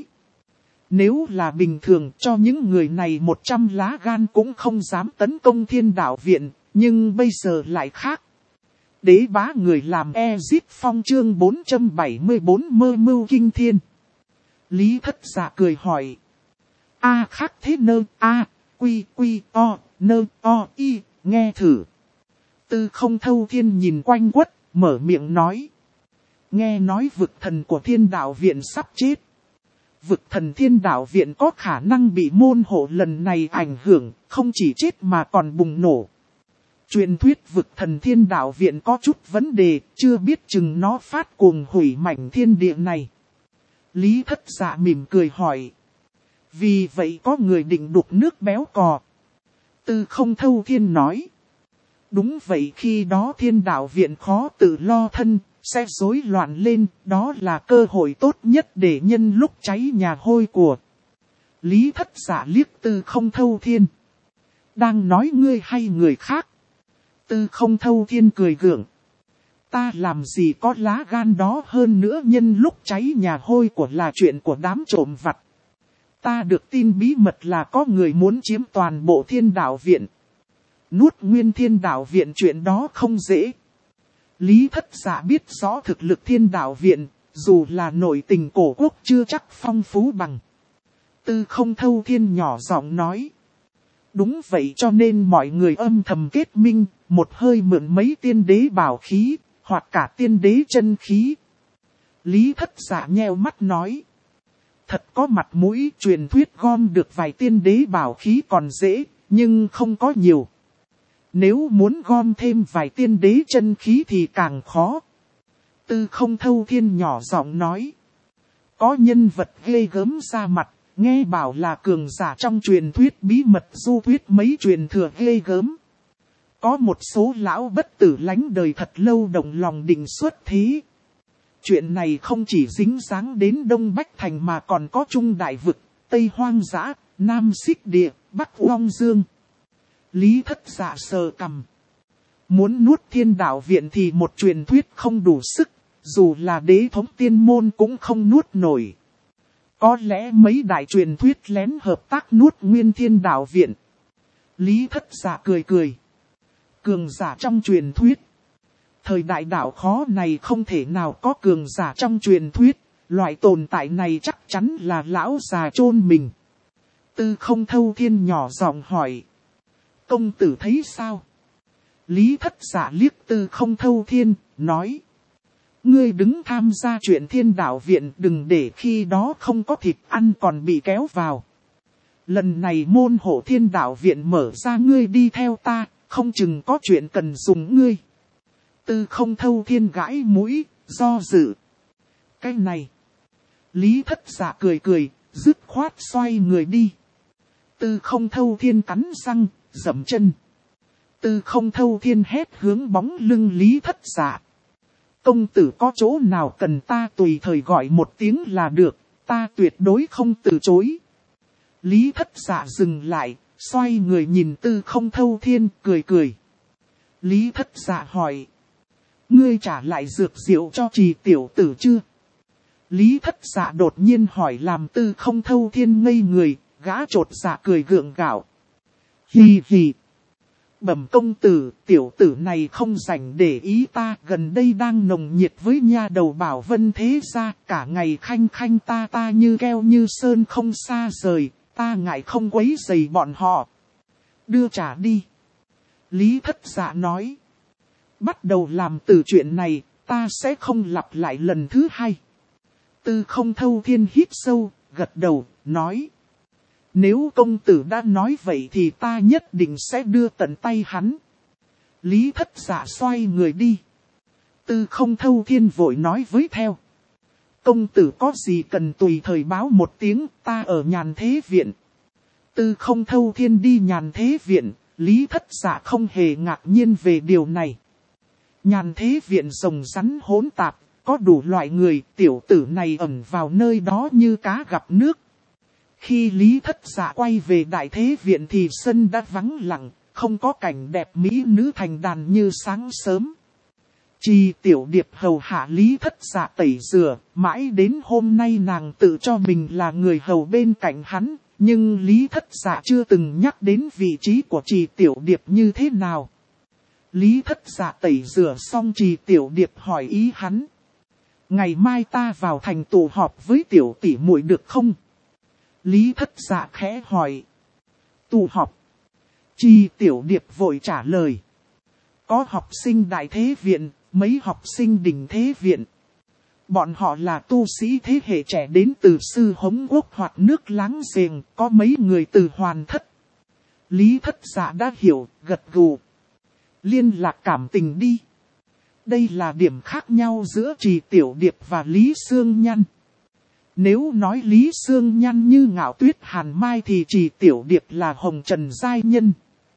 Nếu là bình thường cho những người này 100 lá gan cũng không dám tấn công thiên đạo viện, nhưng bây giờ lại khác. Đế bá người làm Ezip Phong chương 474 mơ mưu kinh thiên. Lý Thất Dạ cười hỏi. A khác thế nơ, A, quy, o, nơ, o, y, nghe thử. Tư Không Thâu Thiên nhìn quanh quất, mở miệng nói. Nghe nói vực thần của thiên đạo viện sắp chết. Vực thần thiên đạo viện có khả năng bị môn hộ lần này ảnh hưởng, không chỉ chết mà còn bùng nổ. Truyền thuyết vực thần thiên đạo viện có chút vấn đề, chưa biết chừng nó phát cuồng hủy mảnh thiên địa này. Lý Thất Dạ mỉm cười hỏi. Vì vậy có người định đục nước béo cò. Tư Không Thâu Thiên nói. Đúng vậy, khi đó thiên đạo viện khó tự lo thân, sẽ rối loạn lên, đó là cơ hội tốt nhất để nhân lúc cháy nhà hôi của. Lý Thất Dạ liếc Tư Không Thâu Thiên. Đang nói ngươi hay người khác? Tư Không Thâu Thiên cười gượng. Ta làm gì có lá gan đó, hơn nữa nhân lúc cháy nhà hôi của là chuyện của đám trộm vặt. Ta được tin bí mật là có người muốn chiếm toàn bộ thiên đạo viện. Nuốt nguyên thiên đạo viện chuyện đó không dễ. Lý Thất Dạ biết rõ thực lực thiên đạo viện, dù là nội tình cổ quốc chưa chắc phong phú bằng. Tư Không Thâu Thiên nhỏ giọng nói. Đúng vậy, cho nên mọi người âm thầm kết minh, một hơi mượn mấy tiên đế bảo khí, hoặc cả tiên đế chân khí. Lý Thất Dạ nheo mắt nói. Thật có mặt mũi, truyền thuyết gom được vài tiên đế bảo khí còn dễ, nhưng không có nhiều. Nếu muốn gom thêm vài tiên đế chân khí thì càng khó. Tư Không Thâu Thiên nhỏ giọng nói. Có nhân vật ghê gớm ra mặt, nghe bảo là cường giả trong truyền thuyết bí mật du thuyết mấy truyền thừa ghê gớm. Có một số lão bất tử lánh đời thật lâu động lòng định xuất thế. Chuyện này không chỉ dính dáng đến Đông Bách Thành mà còn có Trung Đại Vực, Tây Hoang Dã, Nam Xích Địa, Bắc Long Dương. Lý Thất Dạ sờ cằm. Muốn nuốt thiên đạo viện thì một truyền thuyết không đủ sức, dù là đế thống tiên môn cũng không nuốt nổi. Có lẽ mấy đại truyền thuyết lén hợp tác nuốt nguyên thiên đạo viện. Lý Thất Dạ cười cười. Cường giả trong truyền thuyết. Thời đại đạo khó này không thể nào có cường giả trong truyền thuyết, loại tồn tại này chắc chắn là lão già chôn mình. Tư Không Thâu Thiên nhỏ giọng hỏi. Công tử thấy sao? Lý Thất Dạ liếc Tư Không Thâu Thiên, nói. Ngươi đứng tham gia chuyện thiên đạo viện, đừng để khi đó không có thịt ăn còn bị kéo vào. Lần này môn hộ thiên đạo viện mở ra, ngươi đi theo ta, không chừng có chuyện cần dùng ngươi. Tư Không Thâu Thiên gãi mũi, do dự. Cái này. Lý Thất Dạ cười cười, dứt khoát xoay người đi. Tư Không Thâu Thiên cắn răng, dậm chân. Tư Không Thâu Thiên hét hướng bóng lưng Lý Thất Dạ. Công tử có chỗ nào cần ta tùy thời gọi một tiếng là được, ta tuyệt đối không từ chối. Lý Thất Dạ dừng lại, xoay người nhìn Tư Không Thâu Thiên, cười cười. Lý Thất Dạ hỏi. Ngươi trả lại dược diệu cho Trì tiểu tử chưa? Lý Thất Dạ đột nhiên hỏi làm Tư Không Thâu Thiên ngây người, gã chột dạ cười gượng gạo. Hì hì. Bẩm công tử, tiểu tử này không rảnh để ý ta, gần đây đang nồng nhiệt với nha đầu Bảo Vân thế gia, cả ngày khanh khanh ta như keo như sơn không xa rời, ta ngại không quấy rầy bọn họ. Đưa trả đi. Lý Thất Dạ nói. Bắt đầu làm từ chuyện này, ta sẽ không lặp lại lần thứ hai. Tư Không Thâu Thiên hít sâu, gật đầu, nói. Nếu công tử đã nói vậy thì ta nhất định sẽ đưa tận tay hắn. Lý Thất Dạ xoay người đi. Tư Không Thâu Thiên vội nói với theo. Công tử có gì cần tùy thời báo một tiếng, ta ở Nhàn Thế Viện. Tư Không Thâu Thiên đi Nhàn Thế Viện, Lý Thất Dạ không hề ngạc nhiên về điều này. Nhàn Thế Viện rồng rắn hỗn tạp, có đủ loại người, tiểu tử này ẩn vào nơi đó như cá gặp nước. Khi Lý Thất Dạ quay về Đại Thế Viện thì sân đã vắng lặng, không có cảnh đẹp mỹ nữ thành đàn như sáng sớm. Trì Tiểu Điệp hầu hạ Lý Thất Dạ tẩy rửa, mãi đến hôm nay nàng tự cho mình là người hầu bên cạnh hắn, nhưng Lý Thất Dạ chưa từng nhắc đến vị trí của Trì Tiểu Điệp như thế nào. Lý Thất Dạ tẩy rửa xong Trì Tiểu Điệp hỏi ý hắn. Ngày mai ta vào thành tụ họp với tiểu tỷ muội được không? Lý Thất Dạ khẽ hỏi. Tụ họp. Trì Tiểu Điệp vội trả lời. Có học sinh Đại Thế Viện, mấy học sinh Đình Thế Viện. Bọn họ là tu sĩ thế hệ trẻ đến từ Sư Hống Quốc hoặc nước láng giềng, có mấy người từ Hoàn Thất. Lý Thất Dạ đã hiểu, gật gù. Liên lạc cảm tình đi. Đây là điểm khác nhau giữa Trì Tiểu Điệp và Lý Sương Nhăn. Nếu nói Lý Sương Nhăn như Ngạo Tuyết Hàn Mai thì Trì Tiểu Điệp là Hồng Trần Giai Nhân.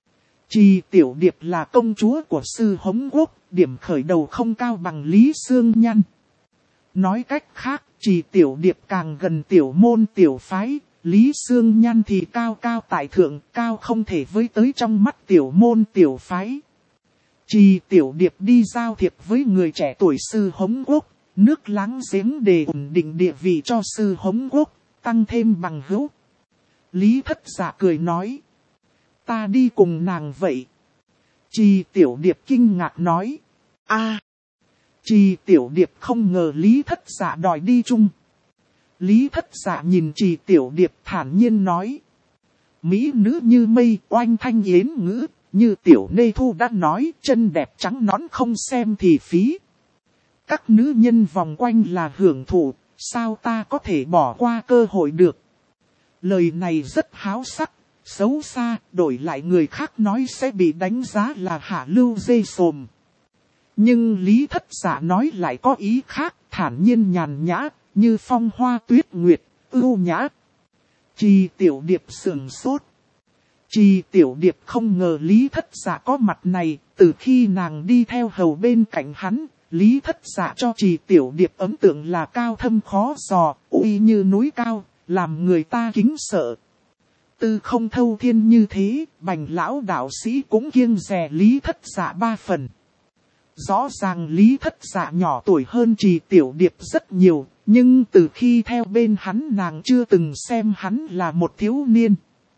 Trì Tiểu Điệp là công chúa của Sư Hống Quốc, điểm khởi đầu không cao bằng Lý Sương Nhăn. Nói cách khác, Trì Tiểu Điệp càng gần tiểu môn tiểu phái, Lý Sương Nhăn thì cao cao tại thượng, cao không thể với tới trong mắt tiểu môn tiểu phái. Trì Tiểu Điệp đi giao thiệp với người trẻ tuổi Sư Hống Quốc, nước láng giếng để ổn định địa vị cho Sư Hống Quốc, tăng thêm bằng hữu. Lý Thất Dạ cười nói. Ta đi cùng nàng vậy. Trì Tiểu Điệp kinh ngạc nói. Trì Tiểu Điệp không ngờ Lý Thất Dạ đòi đi chung. Lý Thất Dạ nhìn Trì Tiểu Điệp thản nhiên nói. Mỹ nữ như mây oanh thanh yến ngữ, như Tiểu Nê Thu đã nói, chân đẹp trắng nõn không xem thì phí. Các nữ nhân vòng quanh là hưởng thụ, sao ta có thể bỏ qua cơ hội được. Lời này rất háo sắc, xấu xa, đổi lại người khác nói sẽ bị đánh giá là hạ lưu dê sồm. Nhưng Lý Thất Dạ nói lại có ý khác, thản nhiên nhàn nhã, như phong hoa tuyết nguyệt, ưu nhã. Trì Tiểu Điệp sửng sốt. Trì Tiểu Điệp không ngờ Lý Thất Dạ có mặt này, từ khi nàng đi theo hầu bên cạnh hắn, Lý Thất Dạ cho Trì Tiểu Điệp ấn tượng là cao thâm khó dò, uy như núi cao, làm người ta kính sợ. Tư Không Thâu Thiên như thế, Bành lão đạo sĩ cũng kiêng dè Lý Thất Dạ 3 phần. Rõ ràng Lý Thất Dạ nhỏ tuổi hơn Trì Tiểu Điệp rất nhiều, nhưng từ khi theo bên hắn nàng chưa từng xem hắn là một thiếu niên.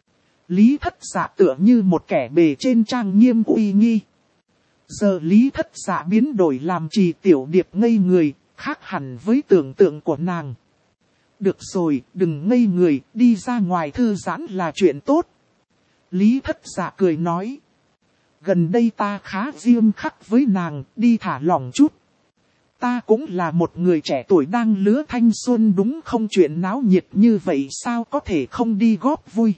Lý Thất Dạ tựa như một kẻ bề trên trang nghiêm uy nghi. Giờ Lý Thất Dạ biến đổi làm Trì Tiểu Điệp ngây người, khác hẳn với tưởng tượng của nàng. Được rồi, đừng ngây người, đi ra ngoài thư giãn là chuyện tốt. Lý Thất Dạ cười nói. Gần đây ta khá diêm khắc với nàng, đi thả lỏng chút. Ta cũng là một người trẻ tuổi đang lứa thanh xuân đúng không, chuyện náo nhiệt như vậy sao có thể không đi góp vui.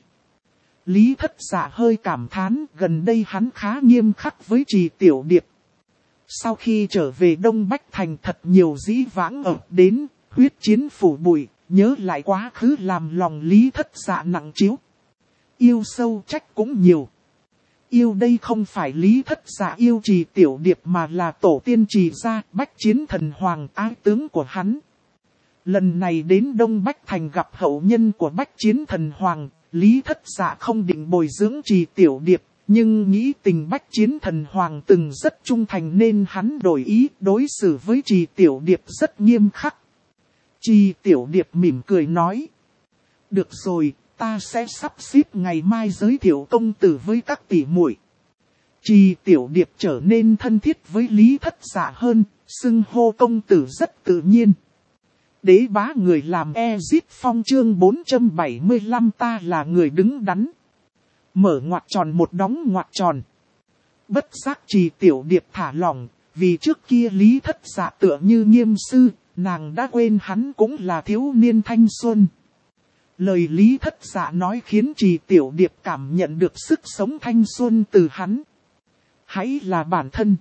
Lý Thất Dạ hơi cảm thán, gần đây hắn khá nghiêm khắc với Trì Tiểu Điệp. Sau khi trở về Đông Bách Thành thật nhiều dĩ vãng ập đến, huyết chiến phủ bụi, nhớ lại quá khứ làm lòng Lý Thất Dạ nặng trĩu. Yêu sâu trách cũng nhiều. Yêu đây không phải Lý Thất Dạ yêu Trì Tiểu Điệp mà là tổ tiên Trì gia, Bách Chiến Thần Hoàng ái tướng của hắn. Lần này đến Đông Bách Thành gặp hậu nhân của Bách Chiến Thần Hoàng, Lý Thất Dạ không định bồi dưỡng Trì Tiểu Điệp, nhưng nghĩ tình Bách Chiến Thần Hoàng từng rất trung thành nên hắn đổi ý, đối xử với Trì Tiểu Điệp rất nghiêm khắc. Trì Tiểu Điệp mỉm cười nói. Được rồi, ta sẽ sắp xếp ngày mai giới thiệu công tử với các tỷ muội. Trì Tiểu Điệp trở nên thân thiết với Lý Thất Dạ hơn, xưng hô công tử rất tự nhiên. Đế bá người làm Ezit Phong chương 475 ta là người đứng đắn. Mở ngoặc tròn một đóng ngoặc tròn. Bất giác Trì Tiểu Điệp thả lỏng, vì trước kia Lý Thất Dạ tựa như nghiêm sư, nàng đã quên hắn cũng là thiếu niên thanh xuân. Lời Lý Thất Dạ nói khiến Trì Tiểu Điệp cảm nhận được sức sống thanh xuân từ hắn. Hãy là bản thân.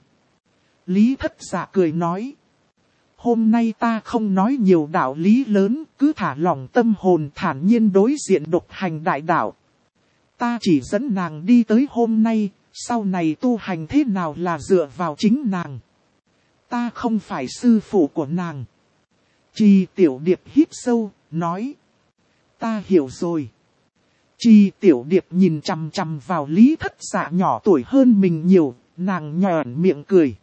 Lý Thất Dạ cười nói. Hôm nay ta không nói nhiều đạo lý lớn, cứ thả lỏng tâm hồn thản nhiên đối diện độc hành đại đạo. Ta chỉ dẫn nàng đi tới hôm nay, sau này tu hành thế nào là dựa vào chính nàng. Ta không phải sư phụ của nàng. Trì Tiểu Điệp hít sâu, nói. Ta hiểu rồi. Trì Tiểu Điệp nhìn chằm chằm vào Lý Thất Dạ nhỏ tuổi hơn mình nhiều, nàng nhòn miệng cười.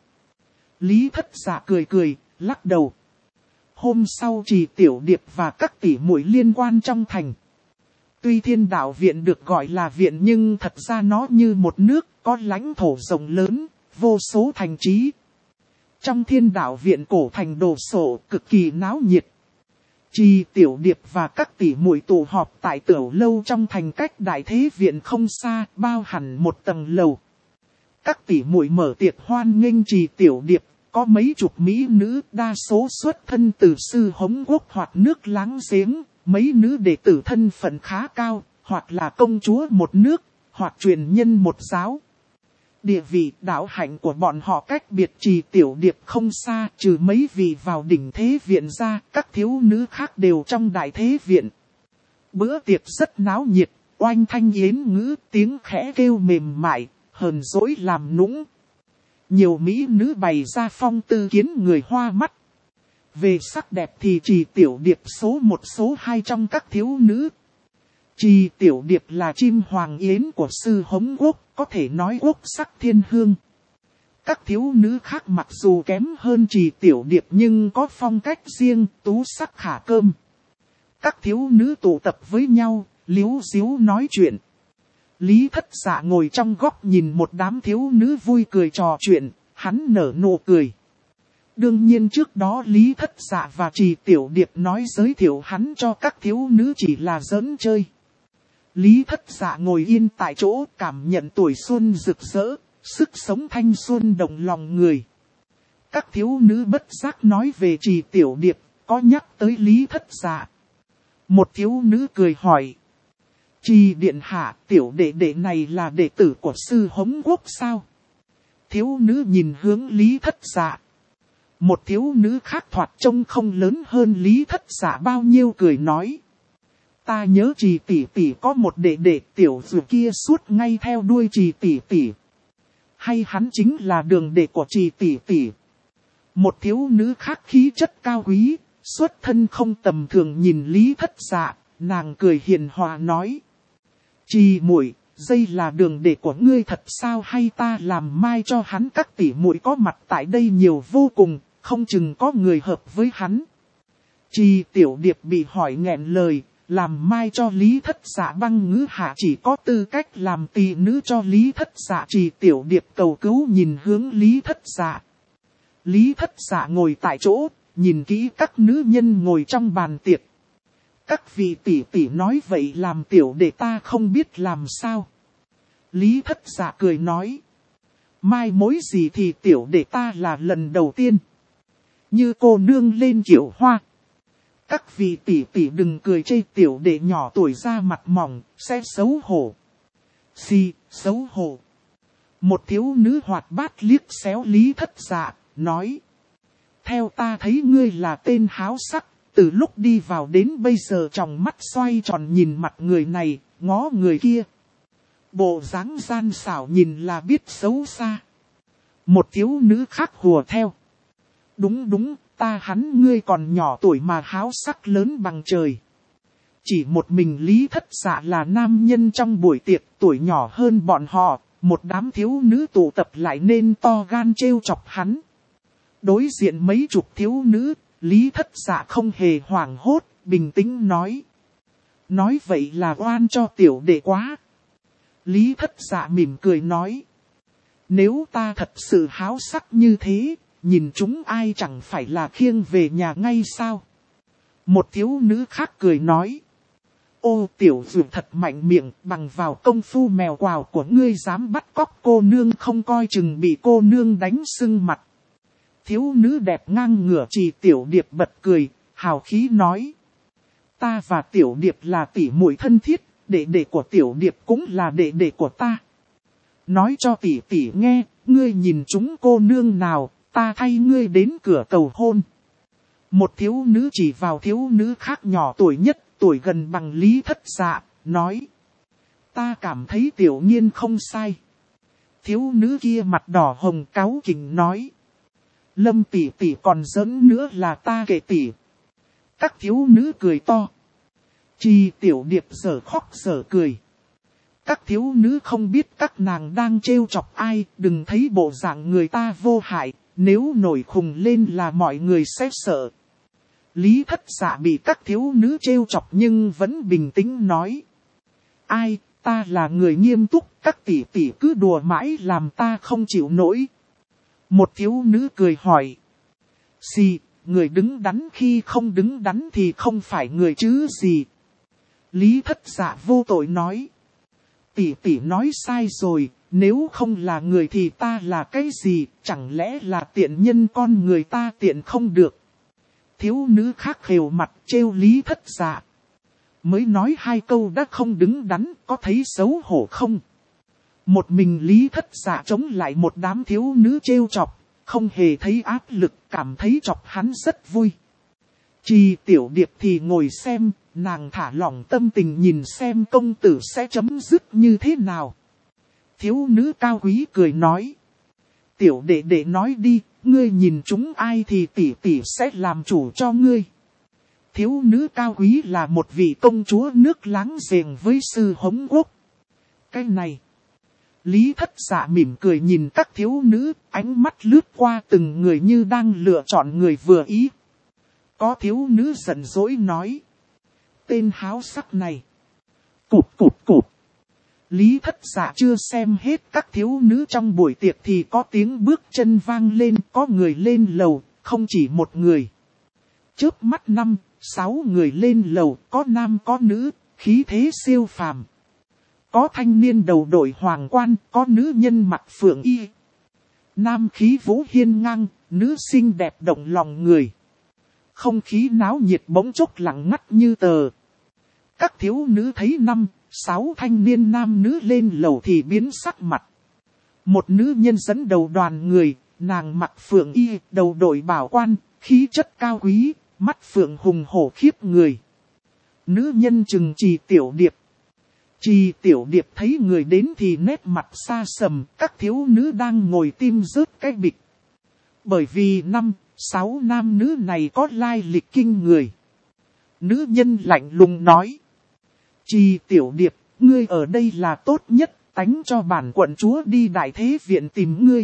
Lý Thất Dạ cười cười, lắc đầu. Hôm sau Trì Tiểu Điệp và các tỷ muội liên quan trong thành. Tuy Thiên Đạo Viện được gọi là viện nhưng thật ra nó như một nước có lãnh thổ rộng lớn, vô số thành trì. Trong Thiên Đạo Viện cổ thành đồ sộ cực kỳ náo nhiệt. Trì Tiểu Điệp và các tỷ muội tụ họp tại tiểu lâu trong thành cách Đại Thế Viện không xa, bao hẳn một tầng lầu. Các tỷ muội mở tiệc hoan nghênh Trì Tiểu Điệp, có mấy chục mỹ nữ, đa số xuất thân từ sư hống quốc hoặc nước láng giếng, mấy nữ đệ tử thân phận khá cao, hoặc là công chúa một nước, hoặc truyền nhân một giáo. Địa vị đạo hạnh của bọn họ cách biệt Trì Tiểu Điệp không xa, trừ mấy vị vào đỉnh Thế Viện ra, các thiếu nữ khác đều trong Đại Thế Viện. Bữa tiệc rất náo nhiệt, oanh thanh yến ngữ, tiếng khẽ kêu mềm mại, hờn dỗi làm nũng. Nhiều mỹ nữ bày ra phong tư khiến người hoa mắt. Về sắc đẹp thì Trì Tiểu Điệp số 1 số 2 trong các thiếu nữ. Trì Tiểu Điệp là chim hoàng yến của sư hống quốc, có thể nói quốc sắc thiên hương. Các thiếu nữ khác mặc dù kém hơn Trì Tiểu Điệp nhưng có phong cách riêng, tú sắc khả cơm. Các thiếu nữ tụ tập với nhau, líu díu nói chuyện. Lý Thất Dạ ngồi trong góc nhìn một đám thiếu nữ vui cười trò chuyện, hắn nở nụ cười. Đương nhiên trước đó Lý Thất Dạ và Trì Tiểu Điệp nói giới thiệu hắn cho các thiếu nữ chỉ là giỡn chơi. Lý Thất Dạ ngồi yên tại chỗ cảm nhận tuổi xuân rực rỡ, sức sống thanh xuân động lòng người. Các thiếu nữ bất giác nói về Trì Tiểu Điệp, có nhắc tới Lý Thất Dạ. Một thiếu nữ cười hỏi. Trì điện hạ, tiểu đệ đệ này là đệ tử của sư hống quốc sao? Thiếu nữ nhìn hướng Lý Thất Dạ. Một thiếu nữ khác thoạt trông không lớn hơn Lý Thất Dạ bao nhiêu cười nói. Ta nhớ Trì tỷ tỷ có một đệ đệ tiểu dù kia suốt ngay theo đuôi Trì tỷ tỷ. Hay hắn chính là đường đệ của Trì tỷ tỷ? Một thiếu nữ khác khí chất cao quý, xuất thân không tầm thường nhìn Lý Thất Dạ, nàng cười hiền hòa nói. Trì muội, đây là đường đệ của ngươi thật sao hay ta làm mai cho hắn? Các tỷ muội có mặt tại đây nhiều vô cùng, không chừng có người hợp với hắn. Trì Tiểu Điệp bị hỏi nghẹn lời, làm mai cho Lý Thất Dạ băng ngữ hạ chỉ có tư cách làm tỳ nữ cho Lý Thất Dạ. Trì Tiểu Điệp cầu cứu nhìn hướng Lý Thất Dạ. Lý Thất Dạ ngồi tại chỗ, nhìn kỹ các nữ nhân ngồi trong bàn tiệc. Các vị tỷ tỷ nói vậy làm tiểu đệ ta không biết làm sao. Lý Thất Dạ cười nói. Mai mối gì thì tiểu đệ ta là lần đầu tiên. Như cô nương lên kiệu hoa. Các vị tỷ tỷ đừng cười chê tiểu đệ nhỏ tuổi ra mặt mỏng, sẽ xấu hổ. Xấu hổ. Một thiếu nữ hoạt bát liếc xéo Lý Thất Dạ, nói. Theo ta thấy ngươi là tên háo sắc, từ lúc đi vào đến bây giờ tròng mắt xoay tròn nhìn mặt người này, ngó người kia. Bộ dáng gian xảo nhìn là biết xấu xa. Một thiếu nữ khác hùa theo. Đúng, ta hắn ngươi còn nhỏ tuổi mà háo sắc lớn bằng trời. Chỉ một mình Lý Thất Dạ là nam nhân trong buổi tiệc, tuổi nhỏ hơn bọn họ, một đám thiếu nữ tụ tập lại nên to gan trêu chọc hắn. Đối diện mấy chục thiếu nữ, Lý Thất Dạ không hề hoảng hốt, bình tĩnh nói. Nói vậy là oan cho tiểu đệ quá. Lý Thất Dạ mỉm cười nói. Nếu ta thật sự háo sắc như thế, nhìn chúng ai chẳng phải là khiêng về nhà ngay sao? Một thiếu nữ khác cười nói. Ô tiểu dụ thật mạnh miệng, bằng vào công phu mèo quào của ngươi dám bắt cóc cô nương không coi chừng bị cô nương đánh sưng mặt. Thiếu nữ đẹp ngang ngửa Trì Tiểu Điệp bật cười, hào khí nói. Ta và Tiểu Điệp là tỷ muội thân thiết, đệ đệ của Tiểu Điệp cũng là đệ đệ của ta. Nói cho tỷ tỷ nghe, ngươi nhìn chúng cô nương nào, ta thay ngươi đến cửa cầu hôn. Một thiếu nữ chỉ vào thiếu nữ khác nhỏ tuổi nhất, tuổi gần bằng Lý Thất Dạ, nói. Ta cảm thấy Tiểu Nhiên không sai. Thiếu nữ kia mặt đỏ hồng cáu kỉnh nói. Lâm tỷ tỷ còn giỡn nữa là ta kể tỷ. Các thiếu nữ cười to. Trì Tiểu Điệp giờ khóc giờ cười. Các thiếu nữ không biết các nàng đang trêu chọc ai, đừng thấy bộ dạng người ta vô hại, nếu nổi khùng lên là mọi người sẽ sợ. Lý Thất Dạ bị các thiếu nữ trêu chọc nhưng vẫn bình tĩnh nói. Ai, ta là người nghiêm túc, các tỷ tỷ cứ đùa mãi làm ta không chịu nổi. Một thiếu nữ cười hỏi. Gì, người đứng đắn khi không đứng đắn thì không phải người chứ gì. Lý Thất Dạ vô tội nói. Tỷ tỷ nói sai rồi, nếu không là người thì ta là cái gì, chẳng lẽ là tiện nhân con người ta tiện không được. Thiếu nữ khác khều mặt trêu Lý Thất Dạ. Mới nói 2 câu đã không đứng đắn, có thấy xấu hổ không? Một mình Lý Thất Dạ chống lại một đám thiếu nữ trêu chọc, không hề thấy áp lực, cảm thấy chọc hắn rất vui. Trì Tiểu Điệp thì ngồi xem, nàng thả lỏng tâm tình nhìn xem công tử sẽ chấm dứt như thế nào. Thiếu nữ cao quý cười nói. Tiểu đệ đệ nói đi, ngươi nhìn chúng ai thì tỷ tỷ sẽ làm chủ cho ngươi. Thiếu nữ cao quý là một vị công chúa nước láng giềng với Sư Hống Quốc. Cái này. Lý Thất Dạ mỉm cười nhìn các thiếu nữ, ánh mắt lướt qua từng người như đang lựa chọn người vừa ý. Có thiếu nữ giận dỗi nói. Tên háo sắc này. Cụp cụp cụp. Lý Thất Dạ chưa xem hết các thiếu nữ trong buổi tiệc thì có tiếng bước chân vang lên, có người lên lầu, không chỉ một người. Chớp mắt 5-6 người lên lầu, có nam có nữ, khí thế siêu phàm. Có thanh niên đầu đội hoàng quan, có nữ nhân mặc phượng y. Nam khí vũ hiên ngang, nữ xinh đẹp động lòng người. Không khí náo nhiệt bỗng chốc lặng ngắt như tờ. Các thiếu nữ thấy 5-6 thanh niên nam nữ lên lầu thì biến sắc mặt. Một nữ nhân dẫn đầu đoàn người, nàng mặc phượng y, đầu đội bảo quan, khí chất cao quý, mắt phượng hùng hổ khiếp người. Nữ nhân chừng Trì Tiểu Điệp. Trì Tiểu Điệp thấy người đến thì nét mặt xa sầm, các thiếu nữ đang ngồi tim rớt cái bịch. Bởi vì 5-6 nam nữ này có lai lịch kinh người. Nữ nhân lạnh lùng nói. Trì Tiểu Điệp, ngươi ở đây là tốt nhất, tánh cho bản quận chúa đi Đại Thế Viện tìm ngươi.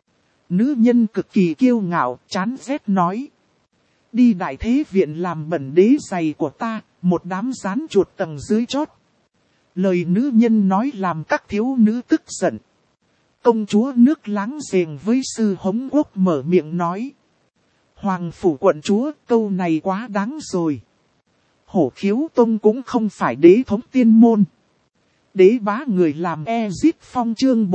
Nữ nhân cực kỳ kiêu ngạo, chán ghét nói. Đi Đại Thế Viện làm bẩn đế giày của ta, một đám rán chuột tầng dưới chót. Lời nữ nhân nói làm các thiếu nữ tức giận. Công chúa nước láng giềng với Sư Hống Quốc mở miệng nói. Hoàng phủ quận chúa, câu này quá đáng rồi. Hổ Khiếu Tông cũng không phải đế thống tiên môn. Đế bá người làm Ezit Phong chương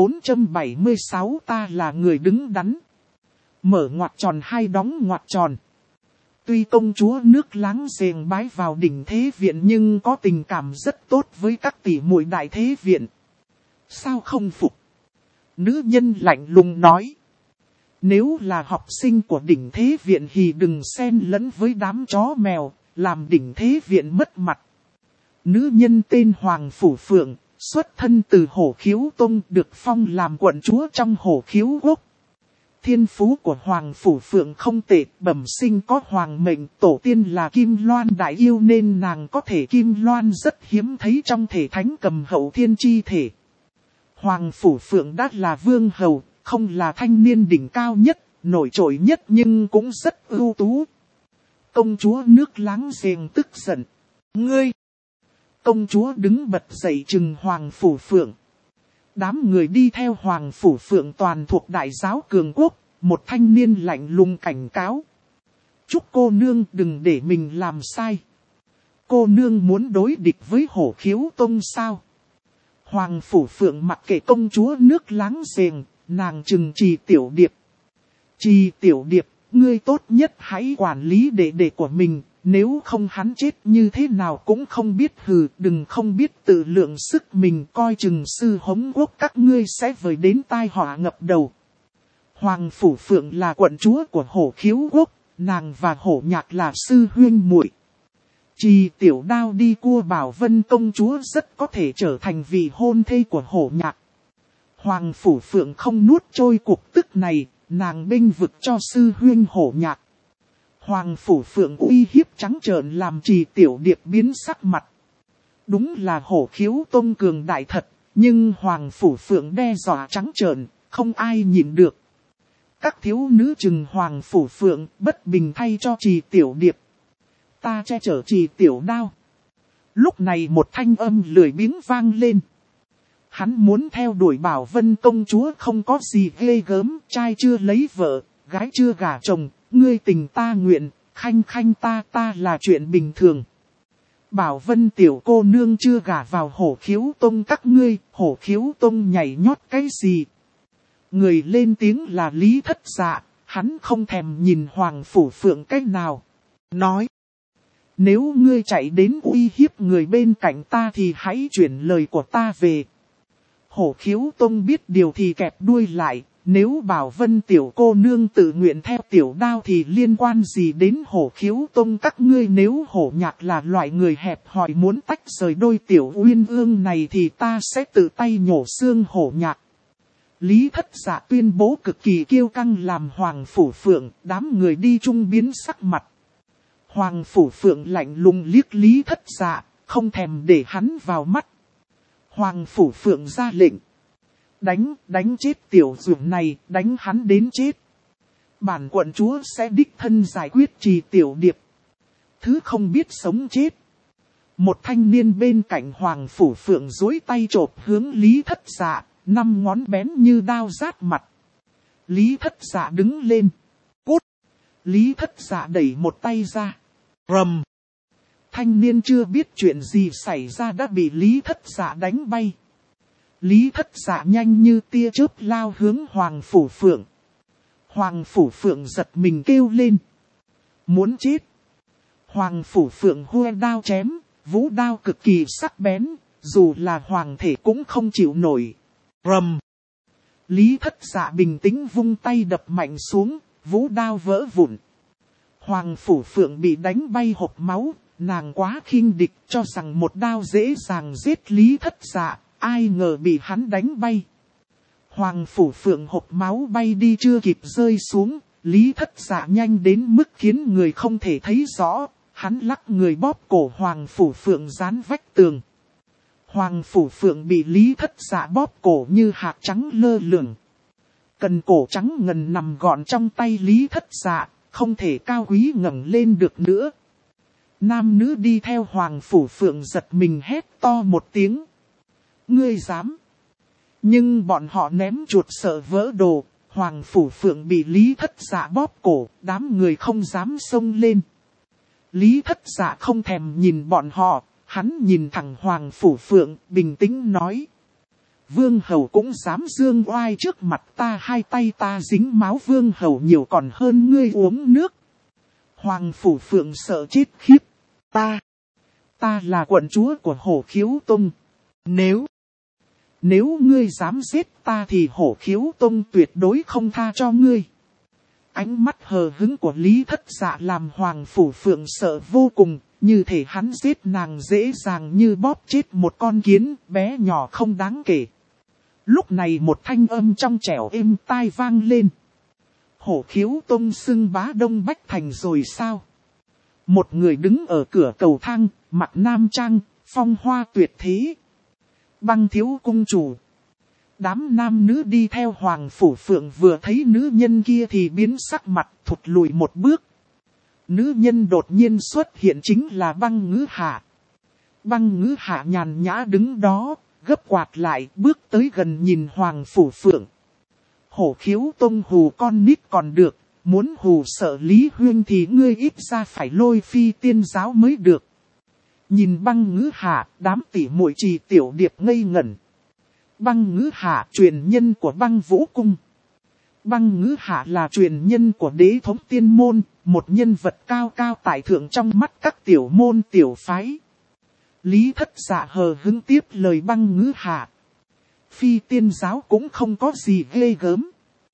476 ta là người đứng đắn. Mở ngoặc tròn hai đóng ngoặc tròn. Tuy công chúa nước láng giềng bái vào đỉnh Thế Viện nhưng có tình cảm rất tốt với các tỷ muội Đại Thế Viện. Sao không phục? Nữ nhân lạnh lùng nói. Nếu là học sinh của đỉnh Thế Viện thì đừng xen lẫn với đám chó mèo, làm đỉnh Thế Viện mất mặt. Nữ nhân tên Hoàng Phủ Phượng, xuất thân từ Hổ Khiếu Tông, được phong làm quận chúa trong Hổ Khiếu Quốc. Thiên phú của Hoàng Phủ Phượng không tệ, bẩm sinh có hoàng mệnh, tổ tiên là Kim Loan đại yêu nên nàng có thể Kim Loan rất hiếm thấy trong thể thánh cầm hậu thiên chi thể. Hoàng Phủ Phượng đã là vương hầu, không là thanh niên đỉnh cao nhất, nổi trội nhất nhưng cũng rất ưu tú. Công chúa nước láng giềng tức giận. Ngươi! Công chúa đứng bật dậy trừng Hoàng Phủ Phượng. Đám người đi theo Hoàng Phủ Phượng toàn thuộc Đại giáo Cường Quốc, một thanh niên lạnh lùng cảnh cáo. Chúc cô nương đừng để mình làm sai. Cô nương muốn đối địch với Hổ Khiếu Tông sao? Hoàng Phủ Phượng mặc kệ công chúa nước láng giềng, nàng trừng Trì Tiểu Điệp. Trì Tiểu Điệp, ngươi tốt nhất hãy quản lý đệ đệ của mình, nếu không hắn chết như thế nào cũng không biết hừ, đừng không biết tự lượng sức mình, coi chừng sư hống quốc các ngươi sẽ vời đến tai họa ngập đầu. Hoàng Phủ Phượng là quận chúa của Hổ Khiếu quốc, nàng và Hổ Nhạc là sư huynh muội. Trì Tiểu Đao đi cua Bảo Vân công chúa rất có thể trở thành vị hôn thê của Hổ Nhạc. Hoàng Phủ Phượng không nuốt trôi cuộc tức này, nàng bênh vực cho sư huynh Hổ Nhạc. Hoàng Phủ Phượng uy hiếp trắng trợn làm Trì Tiểu Điệp biến sắc mặt. Đúng là Hổ Khiếu Tông cường đại thật, nhưng Hoàng Phủ Phượng đe dọa trắng trợn, không ai nhịn được. Các thiếu nữ trừng Hoàng Phủ Phượng bất bình thay cho Trì Tiểu Điệp. Ta che chở Trì Tiểu Đao. Lúc này một thanh âm lười biếng vang lên. Hắn muốn theo đuổi Bảo Vân công chúa không có gì ghê gớm, trai chưa lấy vợ, gái chưa gả chồng, ngươi tình ta nguyện, khanh khanh ta là chuyện bình thường. Bảo Vân tiểu cô nương chưa gả vào Hổ Khiếu Tông các ngươi, Hổ Khiếu Tông nhảy nhót cái gì? Người lên tiếng là Lý Thất Dạ, hắn không thèm nhìn Hoàng Phủ Phượng cách nào. Nói, nếu ngươi chạy đến uy hiếp người bên cạnh ta thì hãy chuyển lời của ta về. Hổ Khiếu Tông biết điều thì kẹp đuôi lại, nếu Bảo Vân tiểu cô nương tự nguyện theo Tiểu Đao thì liên quan gì đến Hổ Khiếu Tông các ngươi, nếu Hổ Nhạc là loại người hẹp hòi muốn tách rời đôi tiểu uyên ương này thì ta sẽ tự tay nhổ xương Hổ Nhạc. Lý Thất Dạ tuyên bố cực kỳ kiêu căng làm Hoàng Phủ Phượng, đám người đi chung biến sắc mặt. Hoàng Phủ Phượng lạnh lùng liếc Lý Thất Dạ, không thèm để hắn vào mắt. Hoàng Phủ Phượng ra lệnh. Đánh chết tiểu dũng này, đánh hắn đến chết. Bản quận chúa sẽ đích thân giải quyết Trì Tiểu Điệp. Thứ không biết sống chết. Một thanh niên bên cạnh Hoàng Phủ Phượng duỗi tay chộp hướng Lý Thất Dạ, 5 ngón bén như đao rát mặt. Lý Thất Dạ đứng lên. Cút! Lý Thất Dạ đẩy một tay ra. Rầm! Thanh niên chưa biết chuyện gì xảy ra đã bị Lý Thất Dạ đánh bay. Lý Thất Dạ nhanh như tia chớp lao hướng Hoàng Phủ Phượng. Hoàng Phủ Phượng giật mình kêu lên. Muốn chết! Hoàng Phủ Phượng hua đao chém, vũ đao cực kỳ sắc bén, dù là hoàng thể cũng không chịu nổi. Rầm! Lý Thất Dạ bình tĩnh vung tay đập mạnh xuống, vũ đao vỡ vụn. Hoàng Phủ Phượng bị đánh bay hộc máu, nàng quá khinh địch cho rằng một đao dễ dàng giết Lý Thất Dạ, ai ngờ bị hắn đánh bay. Hoàng Phủ Phượng hộc máu bay đi chưa kịp rơi xuống, Lý Thất Dạ nhanh đến mức khiến người không thể thấy rõ, hắn lắc người bóp cổ Hoàng Phủ Phượng dán vách tường. Hoàng Phủ Phượng bị Lý Thất Dạ bóp cổ như hạt trắng lơ lửng. Cần cổ trắng ngần nằm gọn trong tay Lý Thất Dạ, không thể cao quý ngẩng lên được nữa. Nam nữ đi theo Hoàng Phủ Phượng giật mình hét to một tiếng. Ngươi dám! Nhưng bọn họ ném chuột sợ vỡ đồ, Hoàng Phủ Phượng bị Lý Thất Dạ bóp cổ, đám người không dám xông lên. Lý Thất Dạ không thèm nhìn bọn họ, hắn nhìn thẳng Hoàng Phủ Phượng, bình tĩnh nói. Vương Hầu cũng dám dương oai trước mặt ta, hai tay ta dính máu Vương Hầu nhiều còn hơn ngươi uống nước. Hoàng Phủ Phượng sợ chết khiếp. Ta là quận chúa của Hổ Khiếu Tông. Nếu ngươi dám giết ta thì Hổ Khiếu Tông tuyệt đối không tha cho ngươi. Ánh mắt hờ hững của Lý Thất Dạ làm Hoàng Phủ Phượng sợ vô cùng, như thể hắn giết nàng dễ dàng như bóp chết một con kiến bé nhỏ không đáng kể. Lúc này một thanh âm trong trẻo êm tai vang lên. Hổ Khiếu Tông xưng bá Đông Bách Thành rồi sao? Một người đứng ở cửa cầu thang, mặc nam trang, phong hoa tuyệt thế. Băng thiếu cung chủ. Đám nam nữ đi theo Hoàng Phủ Phượng vừa thấy nữ nhân kia thì biến sắc mặt thụt lùi một bước. Nữ nhân đột nhiên xuất hiện chính là Băng Ngữ Hạ. Băng Ngữ Hạ nhàn nhã đứng đó, gấp quạt lại bước tới gần nhìn Hoàng Phủ Phượng. Hổ Khiếu Tông hù con nít còn được, muốn hù sợ Lý Huyên thì ngươi ít ra phải lôi phi tiên giáo mới được. Nhìn Băng Ngữ Hạ, đám tỷ muội Trì Tiểu Điệp ngây ngẩn. Băng Ngữ Hạ truyền nhân của Băng Vũ Cung. Băng Ngữ Hạ là truyền nhân của Đế Thống Tiên Môn, một nhân vật cao cao tại thượng trong mắt các tiểu môn tiểu phái. Lý Thất Dạ hờ hững tiếp lời Băng Ngữ Hạ. Phi Tiên giáo cũng không có gì ghê gớm.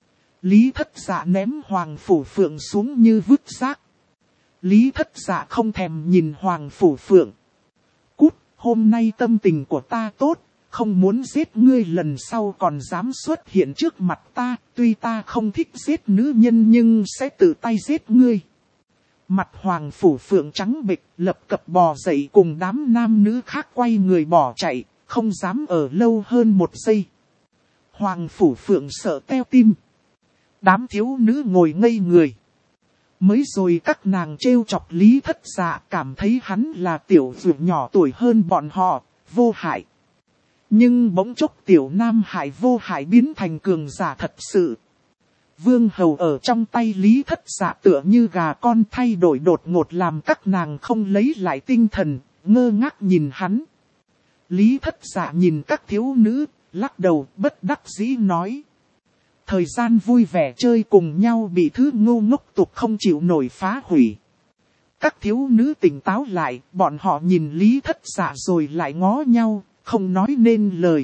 Lý Thất Dạ ném Hoàng Phủ Phượng xuống như vứt rác. Lý Thất Dạ không thèm nhìn Hoàng Phủ Phượng. Cút, hôm nay tâm tình của ta tốt, không muốn giết ngươi, lần sau còn dám xuất hiện trước mặt ta, tuy ta không thích giết nữ nhân nhưng sẽ tự tay giết ngươi. Mặt Hoàng Phủ Phượng trắng bệch, lập cập bò dậy cùng đám nam nữ khác quay người bỏ chạy, không dám ở lâu hơn một giây. Hoàng Phủ Phượng sợ teo tim. Đám thiếu nữ ngồi ngây người. Mới rồi các nàng trêu chọc Lý Thất Dạ, cảm thấy hắn là tiểu dược nhỏ tuổi hơn bọn họ, vô hại. Nhưng bỗng chốc tiểu nam hại vô hại biến thành cường giả thật sự. Vương hầu ở trong tay Lý Thất Dạ tựa như gà con thay đổi đột ngột, làm các nàng không lấy lại tinh thần, ngơ ngác nhìn hắn. Lý Thất Dạ nhìn các thiếu nữ, lắc đầu bất đắc dĩ nói. Thời gian vui vẻ chơi cùng nhau bị thứ ngu ngốc tục không chịu nổi phá hủy. Các thiếu nữ tỉnh táo lại, bọn họ nhìn Lý Thất Dạ rồi lại ngó nhau, không nói nên lời.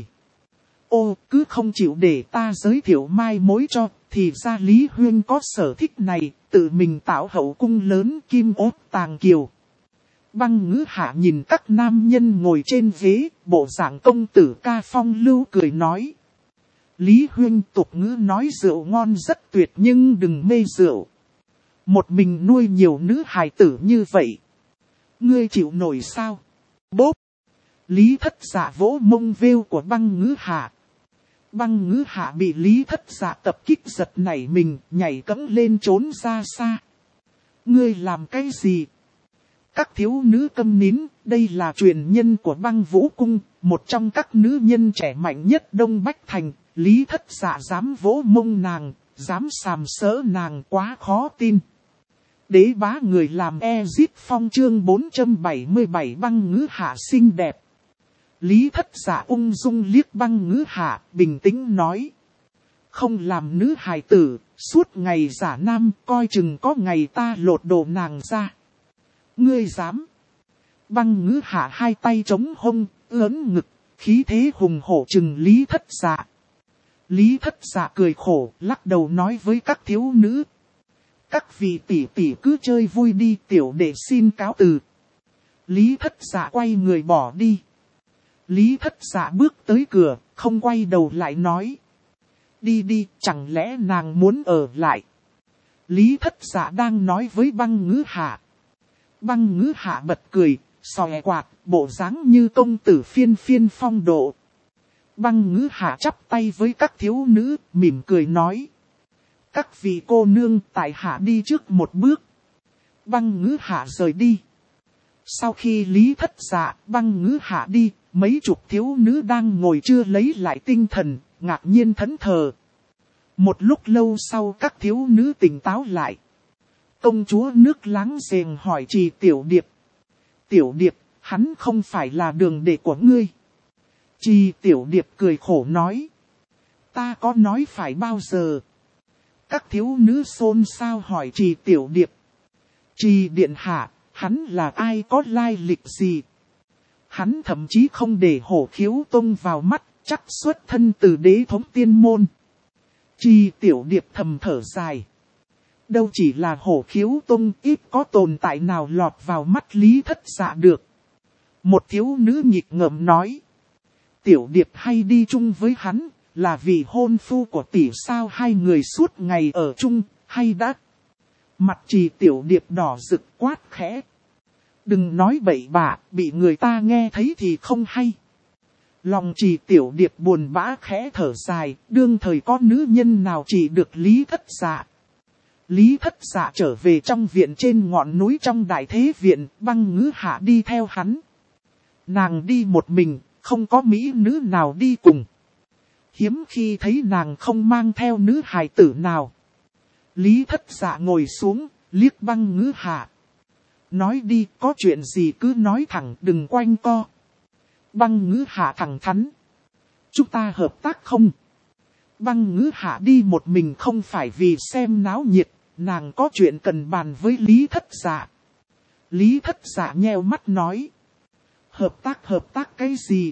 Ô, cứ không chịu để ta giới thiệu mai mối cho, thì ra Lý Huyên có sở thích này, tự mình tạo hậu cung lớn kim ốt tàng kiều. Băng Ngữ Hạ nhìn các nam nhân ngồi trên ghế, bộ dạng công tử ca phong lưu cười nói. Lý Huyên, tục ngữ nói rượu ngon rất tuyệt nhưng đừng mê rượu. Một mình nuôi nhiều nữ hài tử như vậy. Ngươi chịu nổi sao? Bốp! Lý Thất Dạ vỗ mông vêu của Băng Ngữ Hạ. Băng Ngữ Hạ bị Lý Thất Dạ tập kích giật nảy mình, nhảy cẫng lên trốn ra xa. Ngươi làm cái gì? Các thiếu nữ câm nín, đây là truyền nhân của Băng Vũ Cung, một trong các nữ nhân trẻ mạnh nhất Đông Bách Thành. Lý Thất Dạ dám vỗ mông nàng, dám sàm sỡ nàng, quá khó tin. Đế bá người làm Ezit Phong chương 477 Băng Ngữ Hạ xinh đẹp. Lý Thất Dạ ung dung liếc Băng Ngữ Hạ, bình tĩnh nói. Không làm nữ hài tử, suốt ngày giả nam, coi chừng có ngày ta lột đồ nàng ra. Ngươi dám? Băng Ngữ Hạ hai tay chống hông, ớn ngực, khí thế hùng hổ chừng Lý Thất Dạ. Lý Thất Dạ cười khổ, lắc đầu nói với các thiếu nữ. Các vị tỷ tỷ cứ chơi vui đi, tiểu đệ xin cáo từ. Lý Thất Dạ quay người bỏ đi. Lý Thất Dạ bước tới cửa, không quay đầu lại nói. Đi đi, chẳng lẽ nàng muốn ở lại? Lý Thất Dạ đang nói với Băng Ngữ Hạ. Băng Ngữ Hạ bật cười, xòe quạt, bộ dáng như công tử phiên phiên phong độ. Băng Ngữ Hạ chắp tay với các thiếu nữ, mỉm cười nói. Các vị cô nương, tại hạ đi trước một bước. Băng Ngữ Hạ rời đi. Sau khi Lý Thất Dạ, Băng Ngữ Hạ đi, mấy chục thiếu nữ đang ngồi chưa lấy lại tinh thần, ngạc nhiên thẫn thờ. Một lúc lâu sau các thiếu nữ tỉnh táo lại. Công chúa nước láng giềng hỏi Trì Tiểu Điệp. Tiểu Điệp, hắn không phải là đường đệ của ngươi. Trì Tiểu Điệp cười khổ nói. Ta có nói phải bao giờ? Các thiếu nữ xôn xao hỏi Trì Tiểu Điệp. Trì điện hạ, hắn là ai, có lai lịch gì? Hắn thậm chí không để Hổ Khiếu Tông vào mắt, chắc xuất thân từ Đế Thống Tiên Môn. Trì Tiểu Điệp thầm thở dài. Đâu chỉ là Hổ Khiếu Tông, ít có tồn tại nào lọt vào mắt Lý Thất Dạ được. Một thiếu nữ nhịp ngợm nói. Tiểu Điệp hay đi chung với hắn, là vì hôn phu của tỷ sao, hai người suốt ngày ở chung, hay đã? Mặt Trì Tiểu Điệp đỏ rực quát khẽ. Đừng nói bậy bạ, bị người ta nghe thấy thì không hay. Lòng Trì Tiểu Điệp buồn bã khẽ thở dài, đương thời có nữ nhân nào chỉ được Lý Thất Dạ. Lý Thất Dạ trở về trong viện trên ngọn núi trong đại thế viện, Băng Ngữ Hạ đi theo hắn. Nàng đi một mình, không có mỹ nữ nào đi cùng. Hiếm khi thấy nàng không mang theo nữ hài tử nào. Lý Thất Dạ ngồi xuống, liếc Băng Ngữ Hạ. Nói đi, có chuyện gì cứ nói thẳng, đừng quanh co. Băng Ngữ Hạ thẳng thắn. Chúng ta hợp tác không? Băng Ngữ Hạ đi một mình không phải vì xem náo nhiệt, nàng có chuyện cần bàn với Lý Thất Dạ. Lý Thất Dạ nheo mắt nói. Hợp tác cái gì?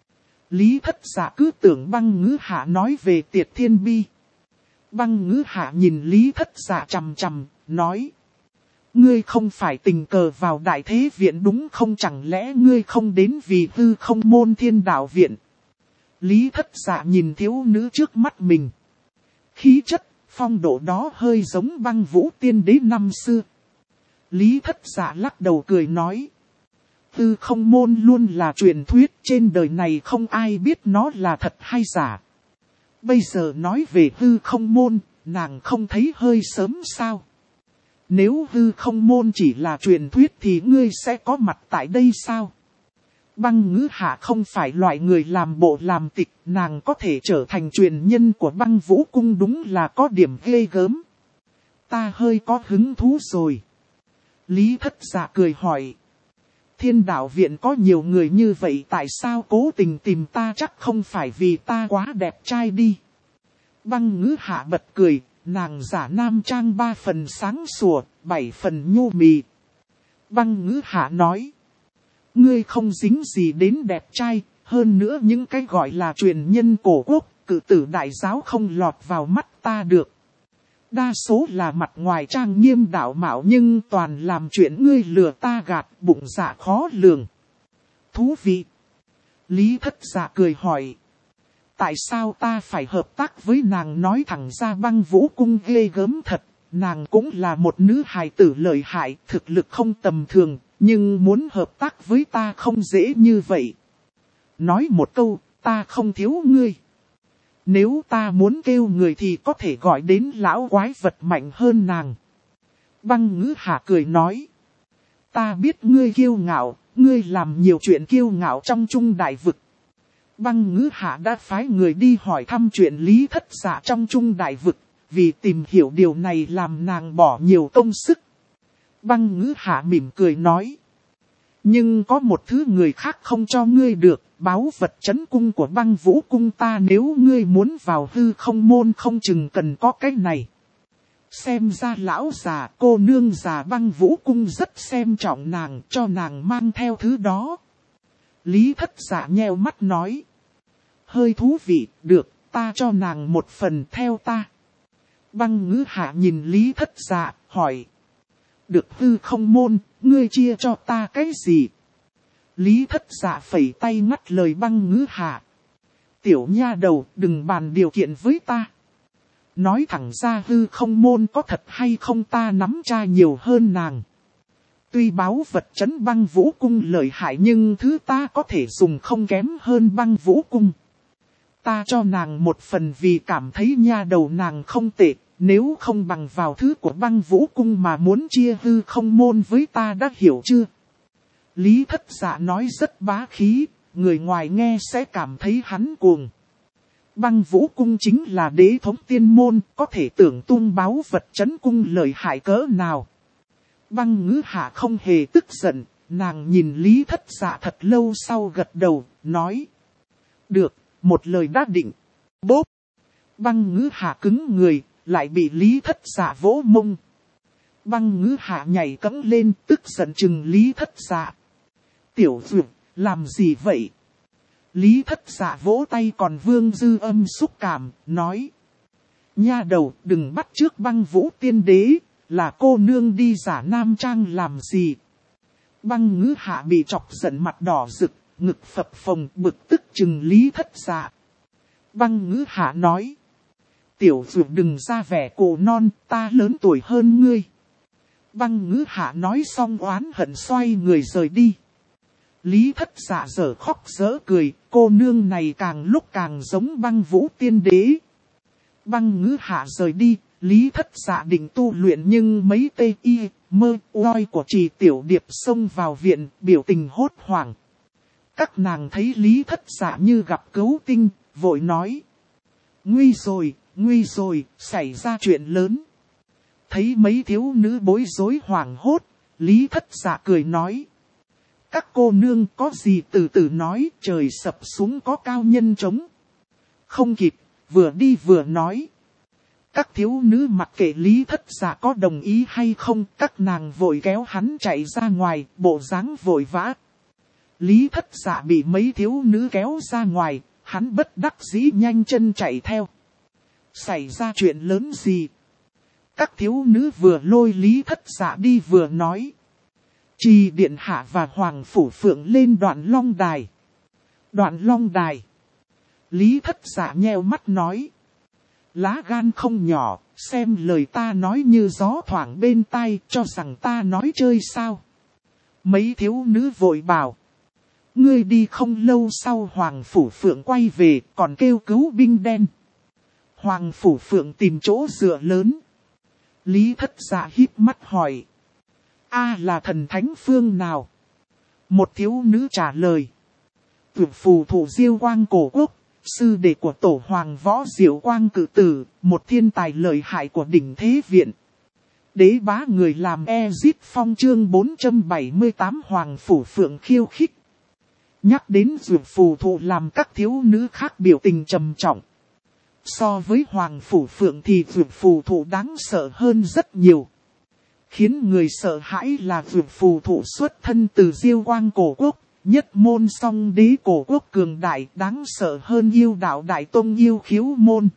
Lý Thất Dạ cứ tưởng Băng Ngữ Hạ nói về Tiệt Thiên Bi. Băng Ngữ Hạ nhìn Lý Thất Dạ chằm chằm, nói. Ngươi không phải tình cờ vào Đại Thế Viện đúng không, chẳng lẽ ngươi không đến vì Hư Không Môn Thiên Đạo Viện? Lý Thất Dạ nhìn thiếu nữ trước mắt mình. Khí chất, phong độ đó hơi giống Băng Vũ Tiên Đế năm xưa. Lý Thất Dạ lắc đầu cười nói. Hư Không Môn luôn là truyền thuyết, trên đời này không ai biết nó là thật hay giả. Bây giờ nói về Hư Không Môn, nàng không thấy hơi sớm sao? Nếu Hư Không Môn chỉ là truyền thuyết thì ngươi sẽ có mặt tại đây sao? Băng Ngữ Hạ không phải loại người làm bộ làm tịch, nàng có thể trở thành truyền nhân của Băng Vũ Cung đúng là có điểm ghê gớm. Ta hơi có hứng thú rồi. Lý Thất Dạ cười hỏi. Thiên Đạo Viện có nhiều người như vậy, tại sao cố tình tìm ta, chắc không phải vì ta quá đẹp trai đi. Băng Ngữ Hạ bật cười, nàng giả nam trang 3 phần sáng sủa, 7 phần nhu mì. Băng Ngữ Hạ nói. Ngươi không dính gì đến đẹp trai, hơn nữa những cái gọi là truyền nhân cổ quốc, cử tử đại giáo không lọt vào mắt ta được. Đa số là mặt ngoài trang nghiêm đạo mạo nhưng toàn làm chuyện ngươi lừa ta gạt, bụng dạ khó lường. Thú vị. Lý Thất Dạ cười hỏi. Tại sao ta phải hợp tác với nàng, nói thẳng ra Băng Vũ Cung ghê gớm thật, nàng cũng là một nữ hài tử lợi hại, thực lực không tầm thường, nhưng muốn hợp tác với ta không dễ như vậy. Nói một câu, ta không thiếu ngươi. Nếu ta muốn kêu người thì có thể gọi đến lão quái vật mạnh hơn nàng. Băng Ngữ Hạ cười nói. Ta biết ngươi kiêu ngạo, ngươi làm nhiều chuyện kiêu ngạo trong Trung Đại Vực. Băng Ngữ Hạ đã phái người đi hỏi thăm chuyện Lý Thất Dạ trong Trung Đại Vực, vì tìm hiểu điều này làm nàng bỏ nhiều công sức. Băng Ngữ Hạ mỉm cười nói. Nhưng có một thứ người khác không cho ngươi được, báu vật trấn cung của Băng Vũ Cung ta, nếu ngươi muốn vào Hư Không Môn không chừng cần có cái này. Xem ra lão già, cô nương già Băng Vũ Cung rất xem trọng nàng, cho nàng mang theo thứ đó. Lý Thất Dạ nheo mắt nói. Hơi thú vị, được, ta cho nàng một phần theo ta. Băng Ngữ Hạ nhìn Lý Thất Dạ, hỏi. Được Hư Không Môn, ngươi chia cho ta cái gì? Lý Thất Dạ phẩy tay ngắt lời Băng Ngữ Hạ. Tiểu nha đầu, đừng bàn điều kiện với ta. Nói thẳng ra Hư Không Môn có thật hay không ta nắm tra nhiều hơn nàng. Tuy báu vật trấn Băng Vũ Cung lợi hại nhưng thứ ta có thể dùng không kém hơn Băng Vũ Cung. Ta cho nàng một phần vì cảm thấy nha đầu nàng không tệ, nếu không bằng vào thứ của Băng Vũ Cung mà muốn chia Hư Không Môn với ta, đã hiểu chưa? Lý Thất Dạ nói rất bá khí, người ngoài nghe sẽ cảm thấy hắn cuồng. Băng Vũ Cung chính là đế thống tiên môn, có thể tưởng tung báu vật trấn cung lợi hại cỡ nào. Băng Ngữ Hạ không hề tức giận, nàng nhìn Lý Thất Dạ thật lâu sau gật đầu, nói. Được, một lời đã định. Bốp! Băng Ngữ Hạ cứng người, lại bị Lý Thất Dạ vỗ mông. Băng Ngữ Hạ nhảy cẫng lên, tức giận chừng Lý Thất Dạ. Tiểu Dược, làm gì vậy? Lý Thất Dạ vỗ tay còn vương dư âm xúc cảm, nói. Nha đầu, đừng bắt chước Băng Vũ Tiên Đế, là cô nương đi giả nam trang làm gì? Băng Ngữ Hạ bị chọc giận mặt đỏ rực, ngực phập phồng bực tức chừng Lý Thất Dạ. Băng Ngữ Hạ nói. Tiểu Dược đừng ra vẻ cổ non, ta lớn tuổi hơn ngươi. Băng Ngữ Hạ nói xong oán hận xoay người rời đi. Lý Thất Dạ dở khóc dở cười, cô nương này càng lúc càng giống Băng Vũ Tiên Đế. Băng Ngữ Hạ rời đi, Lý Thất Dạ định tu luyện nhưng mấy tê y, mơ, oai của Trì Tiểu Điệp xông vào viện, biểu tình hốt hoảng. Các nàng thấy Lý Thất Dạ như gặp cứu tinh, vội nói. Nguy rồi, xảy ra chuyện lớn. Thấy mấy thiếu nữ bối rối hoảng hốt, Lý Thất Dạ cười nói. Các cô nương có gì từ từ nói, trời sập xuống có cao nhân chống. Không kịp, vừa đi vừa nói. Các thiếu nữ mặc kệ Lý Thất Dạ có đồng ý hay không, các nàng vội kéo hắn chạy ra ngoài, bộ dáng vội vã. Lý Thất Dạ bị mấy thiếu nữ kéo ra ngoài, hắn bất đắc dĩ nhanh chân chạy theo. Xảy ra chuyện lớn gì? Các thiếu nữ vừa lôi Lý Thất Dạ đi vừa nói. Trì điện hạ và Hoàng Phủ Phượng lên Đoạn Long Đài. Đoạn Long Đài. Lý Thất Dạ nheo mắt nói. Lá gan không nhỏ, xem lời ta nói như gió thoảng bên tai, cho rằng ta nói chơi sao. Mấy thiếu nữ vội bảo. Ngươi đi không lâu sau Hoàng Phủ Phượng quay về, còn kêu cứu binh đen. Hoàng Phủ Phượng tìm chỗ dựa lớn. Lý Thất Dạ híp mắt hỏi. Là thần thánh phương nào? Một thiếu nữ trả lời. Tuyệt phù thủ Diêu Quang Cổ Quốc, sư đệ của tổ hoàng võ Diệu Quang Cự Tử, một thiên tài lợi hại của đỉnh thế viện. Đế bá người làm Ezit Phong chương 478 Hoàng Phủ Phượng khiêu khích. Nhắc đến dược phù thụ làm các thiếu nữ khác biểu tình trầm trọng. So với Hoàng Phủ Phượng thì dược phù thụ đáng sợ hơn rất nhiều. Khiến người sợ hãi là dược phù thụ xuất thân từ Diêu Quang Cổ Quốc, nhất môn song đế cổ quốc cường đại đáng sợ hơn yêu đạo đại tông yêu khiếu môn.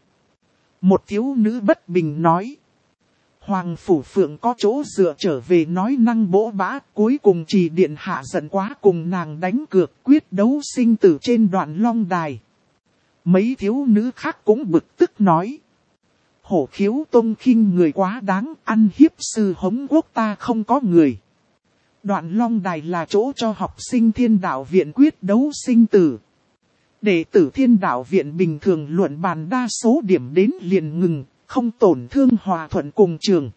Một thiếu nữ bất bình nói. Hoàng Phủ Phượng có chỗ dựa trở về nói năng bỗ bã, cuối cùng Trì điện hạ giận quá cùng nàng đánh cược quyết đấu sinh tử trên Đoạn Long Đài. Mấy thiếu nữ khác cũng bực tức nói. Hổ khiếu tông khinh người quá đáng, ăn hiếp sư hống quốc ta không có người. Đoạn Long Đài là chỗ cho học sinh Thiên Đạo Viện quyết đấu sinh tử. Đệ tử Thiên Đạo Viện bình thường luận bàn đa số điểm đến liền ngừng, không tổn thương hòa thuận cùng trường.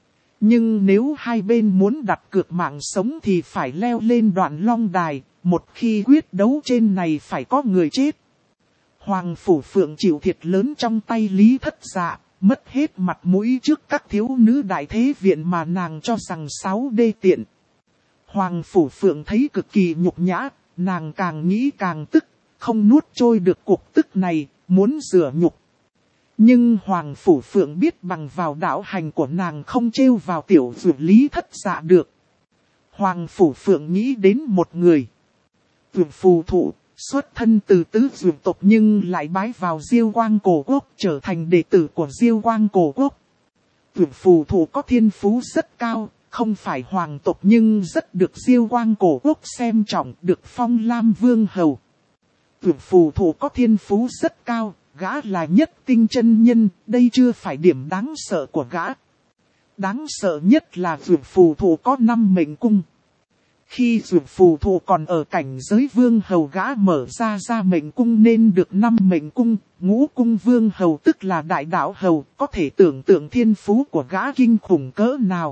Nhưng nếu hai bên muốn đặt cược mạng sống thì phải leo lên Đoạn Long Đài, một khi quyết đấu trên này phải có người chết. Hoàng Phủ Phượng chịu thiệt lớn trong tay Lý Thất Dạ, mất hết mặt mũi trước các thiếu nữ đại thế viện mà nàng cho rằng 6 đê tiện. Hoàng Phủ Phượng thấy cực kỳ nhục nhã, nàng càng nghĩ càng tức, không nuốt trôi được cuộc tức này, muốn rửa nhục. Nhưng Hoàng Phủ Phượng biết bằng vào đạo hành của nàng không trêu vào tiểu dược Lý Thất Dạ được. Hoàng Phủ Phượng nghĩ đến một người. Dược phù thụ, xuất thân từ tứ dược tộc nhưng lại bái vào Diêu Quang Cổ Quốc trở thành đệ tử của Diêu Quang Cổ Quốc. Dược phù thụ có thiên phú rất cao. Không phải hoàng tộc nhưng rất được Diêu Quang Cổ Quốc xem trọng, được phong Lam Vương Hầu. Tuyệt phù thủ có thiên phú rất cao, gã là nhất tinh chân nhân, đây chưa phải điểm đáng sợ của gã. Đáng sợ nhất là tuyệt phù thủ có 5 mệnh cung. Khi tuyệt phù thủ còn ở cảnh giới Vương Hầu gã mở ra mệnh cung nên được 5 mệnh cung, ngũ cung Vương Hầu tức là đại đạo hầu, có thể tưởng tượng thiên phú của gã kinh khủng cỡ nào.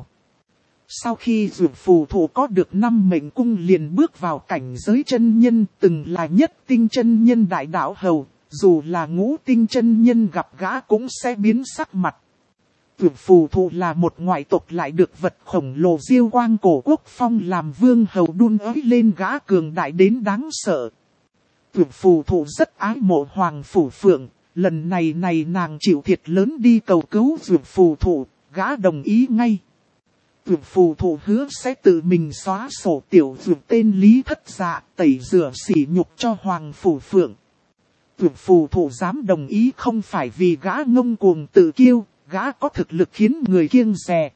Sau khi dược phù thủ có được 5 mệnh cung liền bước vào cảnh giới chân nhân, từng là nhất tinh chân nhân đại đạo hầu, dù là ngũ tinh chân nhân gặp gã cũng sẽ biến sắc mặt. Dược phù thủ là một ngoại tộc lại được vật khổng lồ Diêu Quang Cổ Quốc phong làm vương hầu đun ới lên gã cường đại đến đáng sợ. Dược phù thủ rất ái mộ Hoàng Phủ Phượng, lần này nàng chịu thiệt lớn đi cầu cứu dược phù thủ, gã đồng ý ngay. Dược phù thủ hứa sẽ tự mình xóa sổ tiểu dược tên Lý Thất Dạ, tẩy rửa sỉ nhục cho Hoàng Phủ Phượng. Dược phù thủ dám đồng ý không phải vì gã ngông cuồng tự kiêu, gã có thực lực khiến người kiêng dè.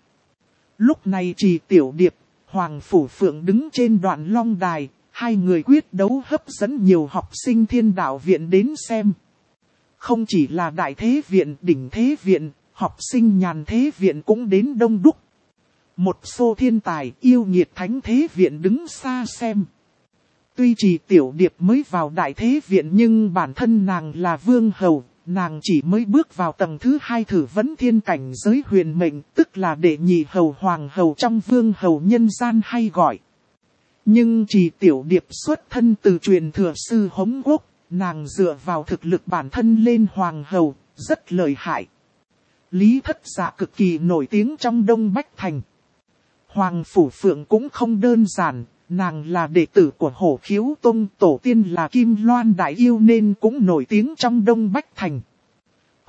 Lúc này Trì Tiểu Điệp, Hoàng Phủ Phượng đứng trên Đoạn Long Đài, hai người quyết đấu hấp dẫn nhiều học sinh Thiên Đạo Viện đến xem. Không chỉ là Đại Thế Viện, Đỉnh Thế Viện, học sinh Nhàn Thế Viện cũng đến đông đúc. Một số thiên tài yêu nghiệt Thánh Thế Viện đứng xa xem. Tuy Trì Tiểu Điệp mới vào Đại Thế Viện nhưng bản thân nàng là vương hầu, nàng chỉ mới bước vào tầng thứ 2 thử vấn thiên cảnh giới huyền mệnh, tức là đệ nhị hầu hoàng hầu trong vương hầu nhân gian hay gọi. Nhưng Trì Tiểu Điệp xuất thân từ truyền thừa sư Hống Quốc, nàng dựa vào thực lực bản thân lên hoàng hầu, rất lợi hại. Lý Thất Dạ cực kỳ nổi tiếng trong Đông Bách Thành. Hoàng Phủ Phượng cũng không đơn giản, nàng là đệ tử của Hổ Khiếu Tông, tổ tiên là Kim Loan Đại Yêu nên cũng nổi tiếng trong Đông Bách Thành.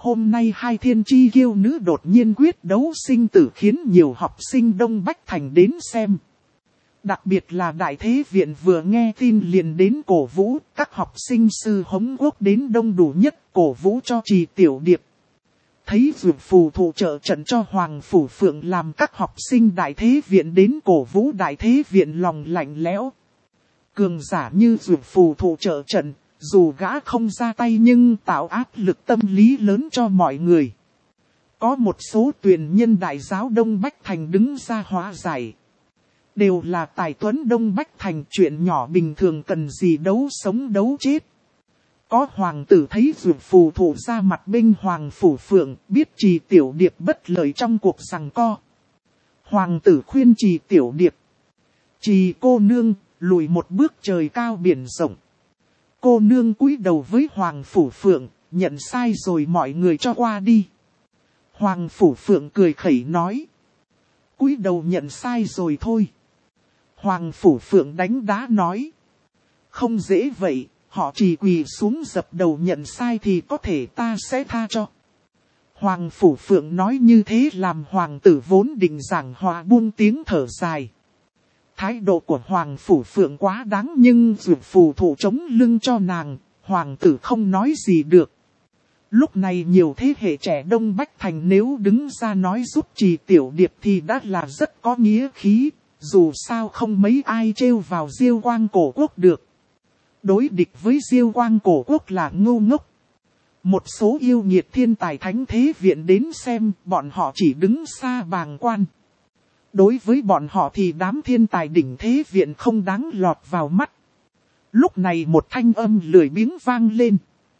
Hôm nay hai thiên chi kiêu nữ đột nhiên quyết đấu sinh tử khiến nhiều học sinh Đông Bách Thành đến xem. Đặc biệt là Đại Thế Viện vừa nghe tin liền đến cổ vũ, các học sinh sư Hống Quốc đến đông đủ nhất cổ vũ cho Trì Tiểu Điệp. Thấy Dược Phù Thụ trợ trận cho Hoàng Phủ Phượng làm các học sinh Đại Thế Viện đến cổ vũ Đại Thế Viện lòng lạnh lẽo. Cường giả như Dược Phù Thụ trợ trận, dù gã không ra tay nhưng tạo áp lực tâm lý lớn cho mọi người. Có một số tuyển nhân Đại giáo Đông Bách Thành đứng ra hóa giải. Đều là tài tuấn Đông Bách Thành, chuyện nhỏ bình thường cần gì đấu sống đấu chết. Có hoàng tử thấy Dược Phù Thụ ra mặt bênh Hoàng Phủ Phượng, biết Trì Tiểu Điệp bất lợi trong cuộc giằng co. Hoàng tử khuyên Trì Tiểu Điệp: Trì cô nương, lùi một bước trời cao biển rộng. Cô nương cúi đầu với Hoàng Phủ Phượng, nhận sai rồi mọi người cho qua đi. Hoàng Phủ Phượng cười khẩy nói: cúi đầu nhận sai rồi thôi. Hoàng Phủ Phượng đánh đá nói: không dễ vậy, họ chỉ quỳ xuống dập đầu nhận sai thì có thể ta sẽ tha cho. Hoàng Phủ Phượng nói như thế làm hoàng tử vốn định giảng hòa buông tiếng thở dài. Thái độ của Hoàng Phủ Phượng quá đáng nhưng Dược Phù Thụ chống lưng cho nàng, hoàng tử không nói gì được. Lúc này nhiều thế hệ trẻ Đông Bách Thành nếu đứng ra nói giúp Trì Tiểu Điệp thì đã là rất có nghĩa khí, dù sao không mấy ai trêu vào Diêu Quang Cổ Quốc được. Đối địch với Diêu Quang Cổ Quốc là ngu ngốc. Một số yêu nghiệt thiên tài Thánh Thế Viện đến xem, bọn họ chỉ đứng xa bàng quan. Đối với bọn họ thì đám thiên tài đỉnh Thế Viện không đáng lọt vào mắt. Lúc này một thanh âm lười biếng vang lên.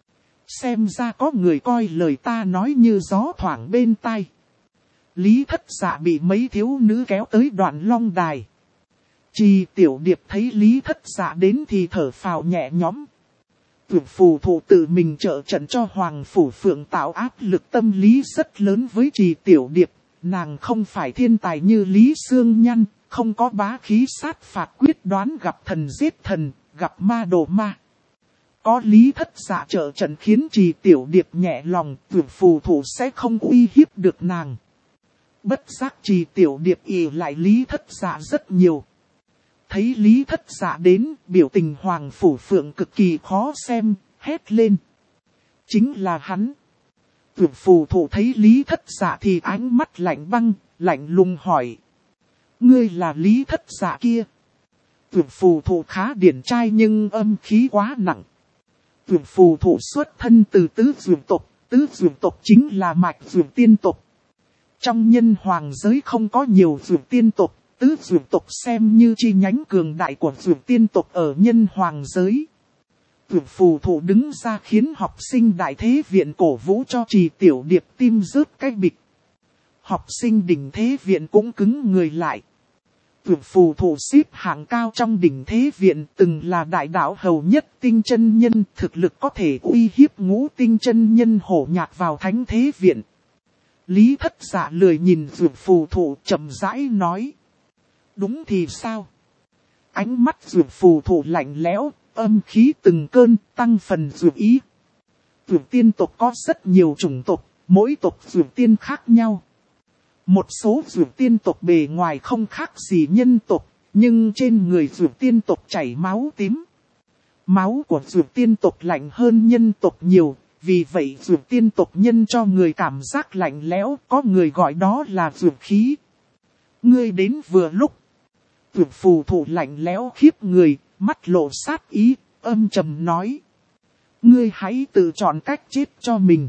Xem ra có người coi lời ta nói như gió thoảng bên tai. Lý Thất Dạ bị mấy thiếu nữ kéo tới Đoạn Long Đài. Trì Tiểu Điệp thấy Lý Thất Dạ đến thì thở phào nhẹ nhõm. Dược Phù Thụ tự mình trợ trận cho Hoàng Phủ Phượng tạo áp lực tâm lý rất lớn với Trì Tiểu Điệp. Nàng không phải thiên tài như Lý Sương Nhăn, không có bá khí sát phạt quyết đoán, gặp thần giết thần, gặp ma độ ma. Có Lý Thất Dạ trợ trận khiến Trì Tiểu Điệp nhẹ lòng, Dược Phù Thụ sẽ không uy hiếp được nàng. Bất giác Trì Tiểu Điệp ỷ lại Lý Thất Dạ rất nhiều. Thấy Lý Thất Dạ đến, biểu tình Hoàng Phủ Phượng cực kỳ khó xem, hét lên: chính là hắn. Dược Phù Thụ thấy Lý Thất Dạ thì ánh mắt lạnh băng, lạnh lùng hỏi: ngươi là Lý Thất Dạ kia? Dược Phù Thụ khá điển trai nhưng âm khí quá nặng. Dược Phù Thụ xuất thân từ tứ dược tộc chính là mạch dược tiên tộc. Trong nhân hoàng giới không có nhiều dược tiên tộc, tứ dược tộc xem như chi nhánh cường đại của dược tiên tộc ở nhân hoàng giới. Dược Phù Thụ đứng ra khiến học sinh Đại Thế Viện cổ vũ cho Trì Tiểu Điệp tim rớt cái bịch. Học sinh đỉnh Thế Viện cũng cứng người lại. Dược Phù Thụ xếp hạng cao trong đỉnh Thế Viện, từng là đại đạo hầu nhất tinh chân nhân, thực lực có thể uy hiếp ngũ tinh chân nhân hổ nhạc vào Thánh Thế Viện. Lý Thất Dạ lười nhìn Dược Phù Thụ, chậm rãi nói: đúng thì sao? Ánh mắt Dược Phù Thụ lạnh lẽo, âm khí từng cơn, tăng phần dược ý. Dược tiên tộc có rất nhiều chủng tộc, mỗi tộc dược tiên khác nhau. Một số dược tiên tộc bề ngoài không khác gì nhân tộc, nhưng trên người dược tiên tộc chảy máu tím. Máu của dược tiên tộc lạnh hơn nhân tộc nhiều, vì vậy dược tiên tộc nhân cho người cảm giác lạnh lẽo, có người gọi đó là dược khí. Ngươi đến vừa lúc. Dược Phù Thụ lạnh lẽo khiếp người, mắt lộ sát ý, âm trầm nói: ngươi hãy tự chọn cách chết cho mình.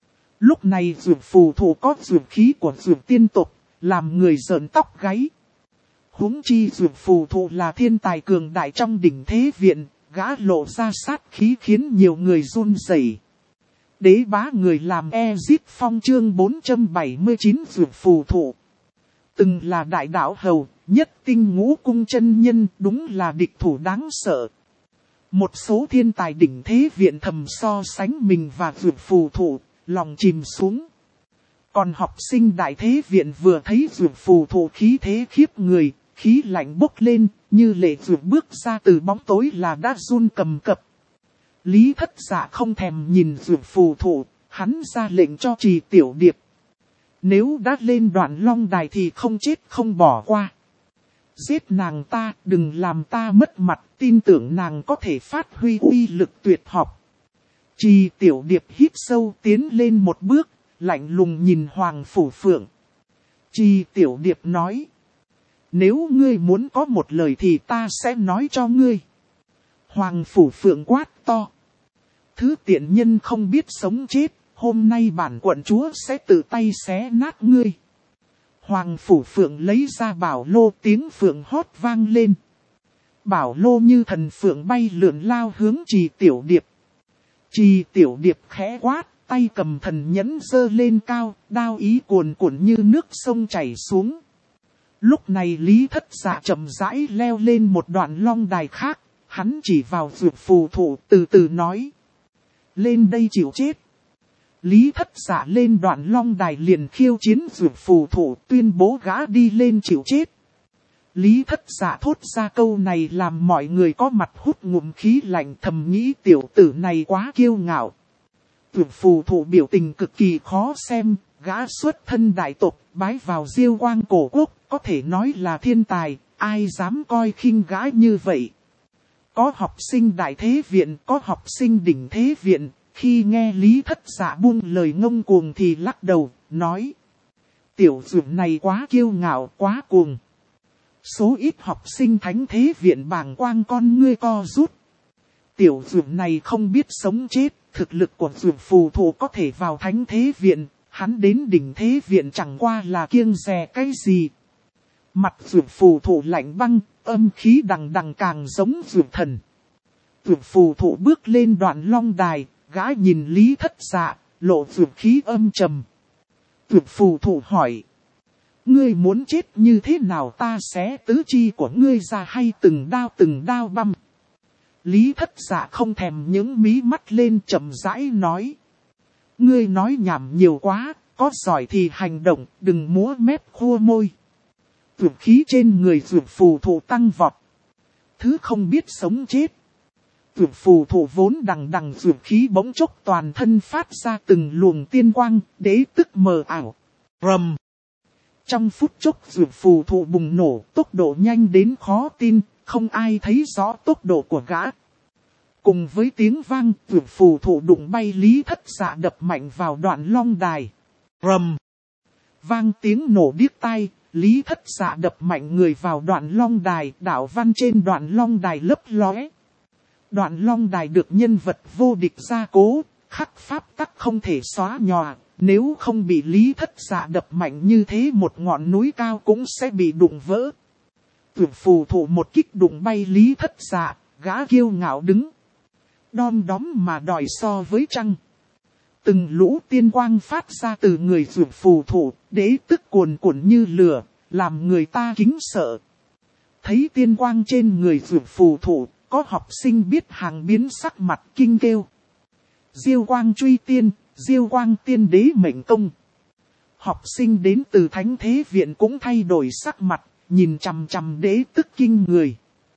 Lúc này Dược Phù Thụ có dược khí của dược tiên tộc, làm người rợn tóc gáy. Huống chi Dược Phù Thụ là thiên tài cường đại trong đỉnh Thế Viện, gã lộ ra sát khí khiến nhiều người run rẩy. Đế bá người làm Ezit Phong chương 479 Dược Phù Thụ. Từng là đại đạo hầu, nhất tinh ngũ cung chân nhân, đúng là địch thủ đáng sợ. Một số thiên tài đỉnh Thế Viện thầm so sánh mình và Dược Phù Thụ, lòng chìm xuống. Còn học sinh Đại Thế Viện vừa thấy Dược Phù Thụ khí thế khiếp người, khí lạnh bốc lên, như lệ dược bước ra từ bóng tối là đã run cầm cập. Lý Thất Dạ không thèm nhìn Dược Phù Thụ, hắn ra lệnh cho Trì Tiểu Điệp. Nếu đã lên Đoạn Long Đài thì không chết không bỏ qua. Giết nàng ta, đừng làm ta mất mặt, tin tưởng nàng có thể phát huy uy lực tuyệt học. Trì Tiểu Điệp hít sâu tiến lên một bước, lạnh lùng nhìn Hoàng Phủ Phượng. Trì Tiểu Điệp nói. Nếu ngươi muốn có một lời thì ta sẽ nói cho ngươi. Hoàng Phủ Phượng quát to. Thứ tiện nhân không biết sống chết, hôm nay bản quận chúa sẽ tự tay xé nát ngươi. Hoàng Phủ Phượng lấy ra bảo lô, tiếng phượng hót vang lên. Bảo lô như thần phượng bay lượn lao hướng Trì Tiểu Điệp. Trì Tiểu Điệp khẽ quát, tay cầm thần nhẫn giơ lên cao, đao ý cuồn cuộn như nước sông chảy xuống. Lúc này Lý Thất Dạ chậm rãi leo lên một đoạn long đài khác, hắn chỉ vào Dược Phù Thụ từ từ nói. Lên đây chịu chết. Lý Thất Dạ lên đoạn long đài liền khiêu chiến Dược Phù Thụ, tuyên bố gã đi lên chịu chết. Lý Thất Dạ thốt ra câu này làm mọi người có mặt hút ngụm khí lạnh, thầm nghĩ tiểu tử này quá kiêu ngạo. Dược Phù Thụ biểu tình cực kỳ khó xem, gã xuất thân đại tộc, bái vào Diêu Quang cổ quốc, có thể nói là thiên tài, ai dám coi khinh gã như vậy. Có học sinh đại thế viện, có học sinh đỉnh thế viện, khi nghe Lý Thất Dạ buông lời ngông cuồng thì lắc đầu, nói. Tiểu dược này quá kiêu ngạo, quá cuồng. Số ít học sinh thánh thế viện bàng quang con ngươi co rút. Tiểu dược này không biết sống chết, thực lực của Dược Phù Thụ có thể vào thánh thế viện, hắn đến đỉnh thế viện chẳng qua là kiêng dè cái gì. Mặt Dược Phù Thụ lạnh băng, âm khí đằng đằng càng giống dược thần. Dược Phù Thụ bước lên đoạn long đài, gã nhìn Lý Thất Dạ, lộ dược khí âm trầm. Dược Phù Thụ hỏi. Ngươi muốn chết như thế nào, ta xé tứ chi của ngươi ra hay từng đao băm. Lý Thất Dạ không thèm những mí mắt lên, chậm rãi nói. Ngươi nói nhảm nhiều quá, có giỏi thì hành động, đừng múa mép khua môi. Dược khí trên người Dược Phù Thụ tăng vọt. Thứ không biết sống chết. Dược Phù Thụ vốn đằng đằng dược khí bỗng chốc toàn thân phát ra từng luồng tiên quang, đế tức mờ ảo. Rầm. Trong phút chốc Dược Phù Thụ bùng nổ, tốc độ nhanh đến khó tin, không ai thấy rõ tốc độ của gã. Cùng với tiếng vang, Dược Phù Thụ đụng bay Lý Thất Dạ đập mạnh vào đoạn long đài. Rầm. Vang tiếng nổ điếc tai, Lý Thất Dạ đập mạnh người vào đoạn long đài, đạo văn trên đoạn long đài lấp lóe. Đoạn long đài được nhân vật vô địch gia cố, khắc pháp tắc không thể xóa nhòa, nếu không bị Lý Thất Dạ đập mạnh như thế một ngọn núi cao cũng sẽ bị đụng vỡ. Dược Phù Thụ một kích đụng bay Lý Thất Dạ, gã kiêu ngạo đứng. Đom đóm mà đòi so với trăng. Từng lũ tiên quang phát ra từ người Dược Phù Thụ, đế tức cuồn cuộn như lửa, làm người ta kính sợ. Thấy tiên quang trên người Dược Phù Thụ, có học sinh biết hàng biến sắc mặt kinh kêu. Diêu Quang truy tiên, Diêu Quang tiên đế mệnh công. Học sinh đến từ thánh thế viện cũng thay đổi sắc mặt, nhìn chằm chằm đế tức kinh người.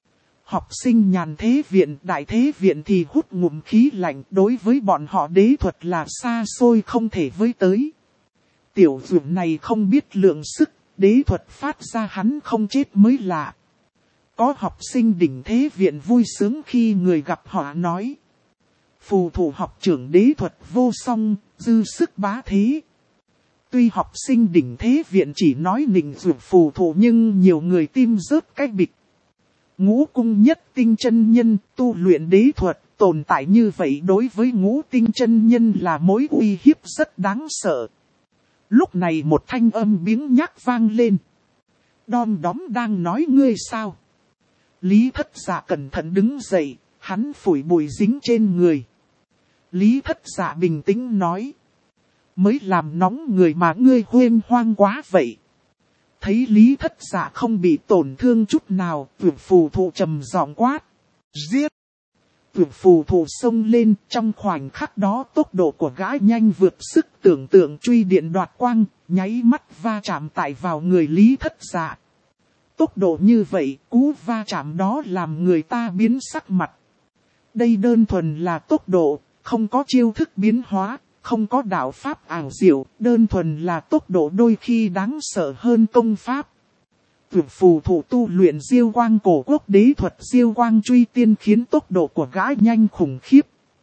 Học sinh nhàn thế viện, đại thế viện thì hút ngụm khí lạnh, đối với bọn họ đế thuật là xa xôi không thể với tới. Tiểu dược này không biết lượng sức, đế thuật phát ra hắn không chết mới lạ. Có học sinh đỉnh thế viện vui sướng khi người gặp họ nói. Phù Thụ học trưởng đế thuật vô song, dư sức bá thế. Tuy học sinh đỉnh thế viện chỉ nói nịnh Dược Phù Thụ nhưng nhiều người tim rớt cái bịch. Ngũ cung nhất tinh chân nhân tu luyện đế thuật tồn tại như vậy đối với ngũ tinh chân nhân là mối uy hiếp rất đáng sợ. Lúc này một thanh âm biếng nhác vang lên. Đom đóm đang nói ngươi sao? Lý Thất Dạ cẩn thận đứng dậy, hắn phủi bụi dính trên người. Lý Thất Dạ bình tĩnh nói. Mới làm nóng người mà ngươi huênh hoang quá vậy. Thấy Lý Thất Dạ không bị tổn thương chút nào, Dược Phù Thụ trầm giọng quát. Giết! Dược Phù Thụ xông lên, trong khoảnh khắc đó tốc độ của gã nhanh vượt sức tưởng tượng, truy điện đoạt quang, nháy mắt va chạm tại vào người Lý Thất Dạ. Tốc độ như vậy, cú va chạm đó làm người ta biến sắc mặt. Đây đơn thuần là tốc độ, không có chiêu thức biến hóa, không có đạo pháp ảo diệu, đơn thuần là tốc độ đôi khi đáng sợ hơn công pháp. Dược phù thụ tu luyện Diêu Quang cổ quốc đế thuật Diêu Quang truy tiên khiến tốc độ của gã nhanh khủng khiếp.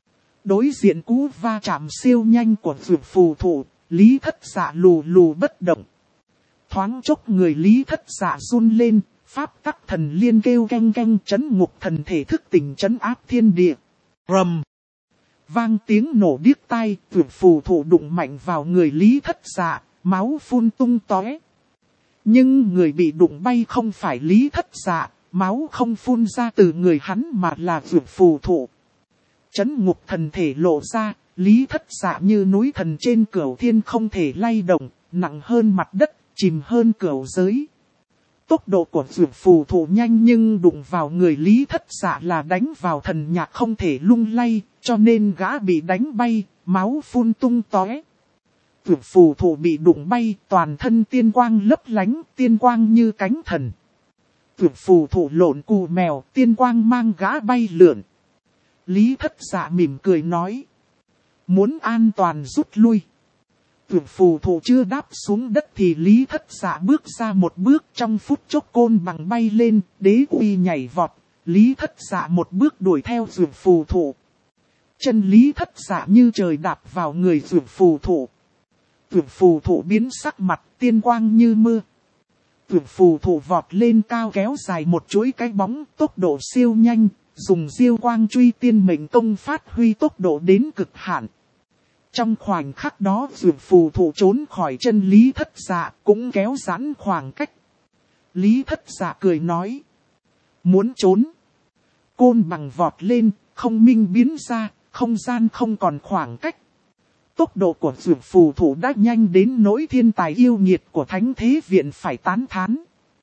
Đối diện cú va chạm siêu nhanh của dược phù thụ, Lý Thất Dạ lù lù bất động. Thoáng chốc người Lý Thất Dạ run lên, pháp tắc thần liên kêu canh canh chấn ngục thần thể thức tỉnh chấn áp thiên địa. Rầm! Vang tiếng nổ điếc tai, dược phù thụ đụng mạnh vào người Lý Thất Dạ, máu phun tung tóe. Nhưng người bị đụng bay không phải Lý Thất Dạ, máu không phun ra từ người hắn mà là dược phù thụ. Chấn ngục thần thể lộ ra, Lý Thất Dạ như núi thần trên cửu thiên không thể lay động, nặng hơn mặt đất, chìm hơn cửu giới. Tốc độ của dược phù thụ nhanh nhưng đụng vào người Lý Thất Dạ là đánh vào thần nhạc không thể lung lay, cho nên gã bị đánh bay, máu phun tung tóe. Dược phù thụ bị đụng bay, toàn thân tiên quang lấp lánh, tiên quang như cánh thần. Dược phù thụ lộn cù mèo, tiên quang mang gã bay lượn. Lý Thất Dạ mỉm cười nói. Muốn an toàn rút lui. Dược phù thụ chưa đáp xuống đất thì Lý Thất Dạ bước ra một bước, trong phút chốc côn bằng bay lên, đế uy nhảy vọt. Lý Thất Dạ một bước đuổi theo dược phù thụ. Chân Lý Thất Dạ như trời đạp vào người dược phù thụ. Dược phù thụ biến sắc mặt, tiên quang như mưa. Dược phù thụ vọt lên cao kéo dài một chuỗi cái bóng, tốc độ siêu nhanh, dùng Diêu Quang truy tiên mệnh công phát huy tốc độ đến cực hạn. Trong khoảnh khắc đó dược phù thụ trốn khỏi chân Lý Thất Dạ, cũng kéo giãn khoảng cách. Lý Thất Dạ cười nói. Muốn trốn. Côn bằng vọt lên, không minh biến ra, không gian không còn khoảng cách. Tốc độ của dược phù thụ đã nhanh đến nỗi thiên tài yêu nghiệt của Thánh Thế Viện phải tán thán.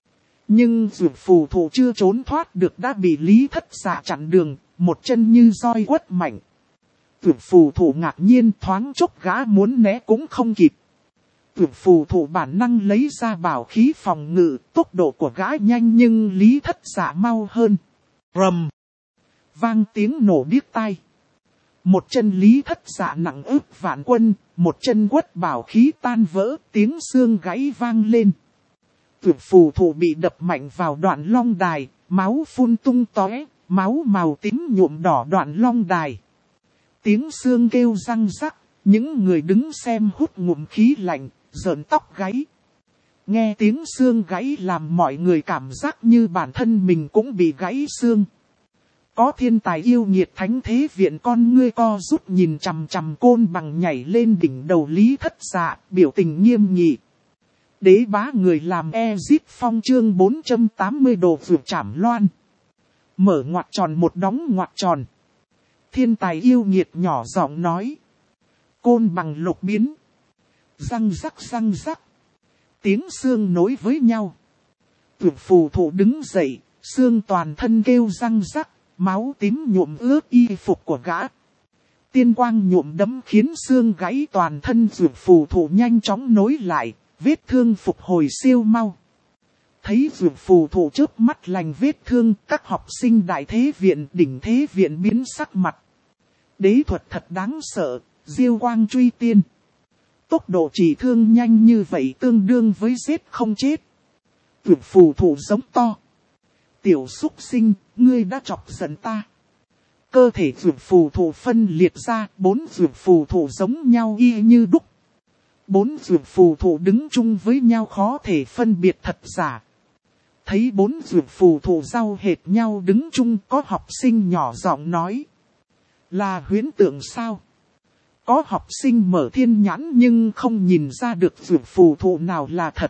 Nhưng dược phù thụ chưa trốn thoát được đã bị Lý Thất Dạ chặn đường, một chân như roi quất mạnh. Dược phù thụ ngạc nhiên, thoáng chốc gã muốn né cũng không kịp. Dược phù thụ bản năng lấy ra bảo khí phòng ngự, tốc độ của gã nhanh nhưng Lý Thất Dạ mau hơn. Rầm! Vang tiếng nổ điếc tai. Một chân Lý Thất Dạ nặng ức vạn quân, một chân quất bảo khí tan vỡ, tiếng xương gãy vang lên. Dược phù thụ bị đập mạnh vào đoạn long đài, máu phun tung tóe, máu màu tím nhuộm đỏ đoạn long đài. Tiếng xương kêu răng rắc, những người đứng xem hút ngụm khí lạnh, rợn tóc gáy. Nghe tiếng xương gãy làm mọi người cảm giác như bản thân mình cũng bị gãy xương. Có thiên tài yêu nghiệt Thánh Thế Viện con ngươi co rút nhìn chằm chằm côn bằng nhảy lên đỉnh đầu Lý Thất Dạ, biểu tình nghiêm nghị. Đế bá người làm Ezip Phong chương 480 đồ vượt trảm loan. Mở ngoặc tròn một đóng ngoặc tròn. Thiên tài yêu nghiệt nhỏ giọng nói. Côn bằng lục biến. Răng rắc răng rắc. Tiếng xương nối với nhau. Dược phù thụ đứng dậy, xương toàn thân kêu răng rắc, máu tím nhuộm ướt y phục của gã. Tiên quang nhuộm đẫm khiến xương gãy toàn thân dược phù thụ nhanh chóng nối lại, vết thương phục hồi siêu mau. Thấy dược phù thụ chớp mắt lành vết thương, các học sinh đại thế viện, đỉnh thế viện biến sắc mặt. Đế thuật thật đáng sợ, Diêu Quang truy tiên. Tốc độ chỉ thương nhanh như vậy tương đương với giết không chết. Dược phù thụ giống to. Tiểu súc sinh, ngươi đã chọc giận ta. Cơ thể dược phù thụ phân liệt ra, 4 dược phù thụ giống nhau y như đúc. 4 dược phù thụ đứng chung với nhau khó thể phân biệt thật giả. Thấy 4 dược phù thụ giao hệt nhau đứng chung, có học sinh nhỏ giọng nói. Là huyễn tượng sao? Có học sinh mở thiên nhãn nhưng không nhìn ra được dược phù thụ nào là thật.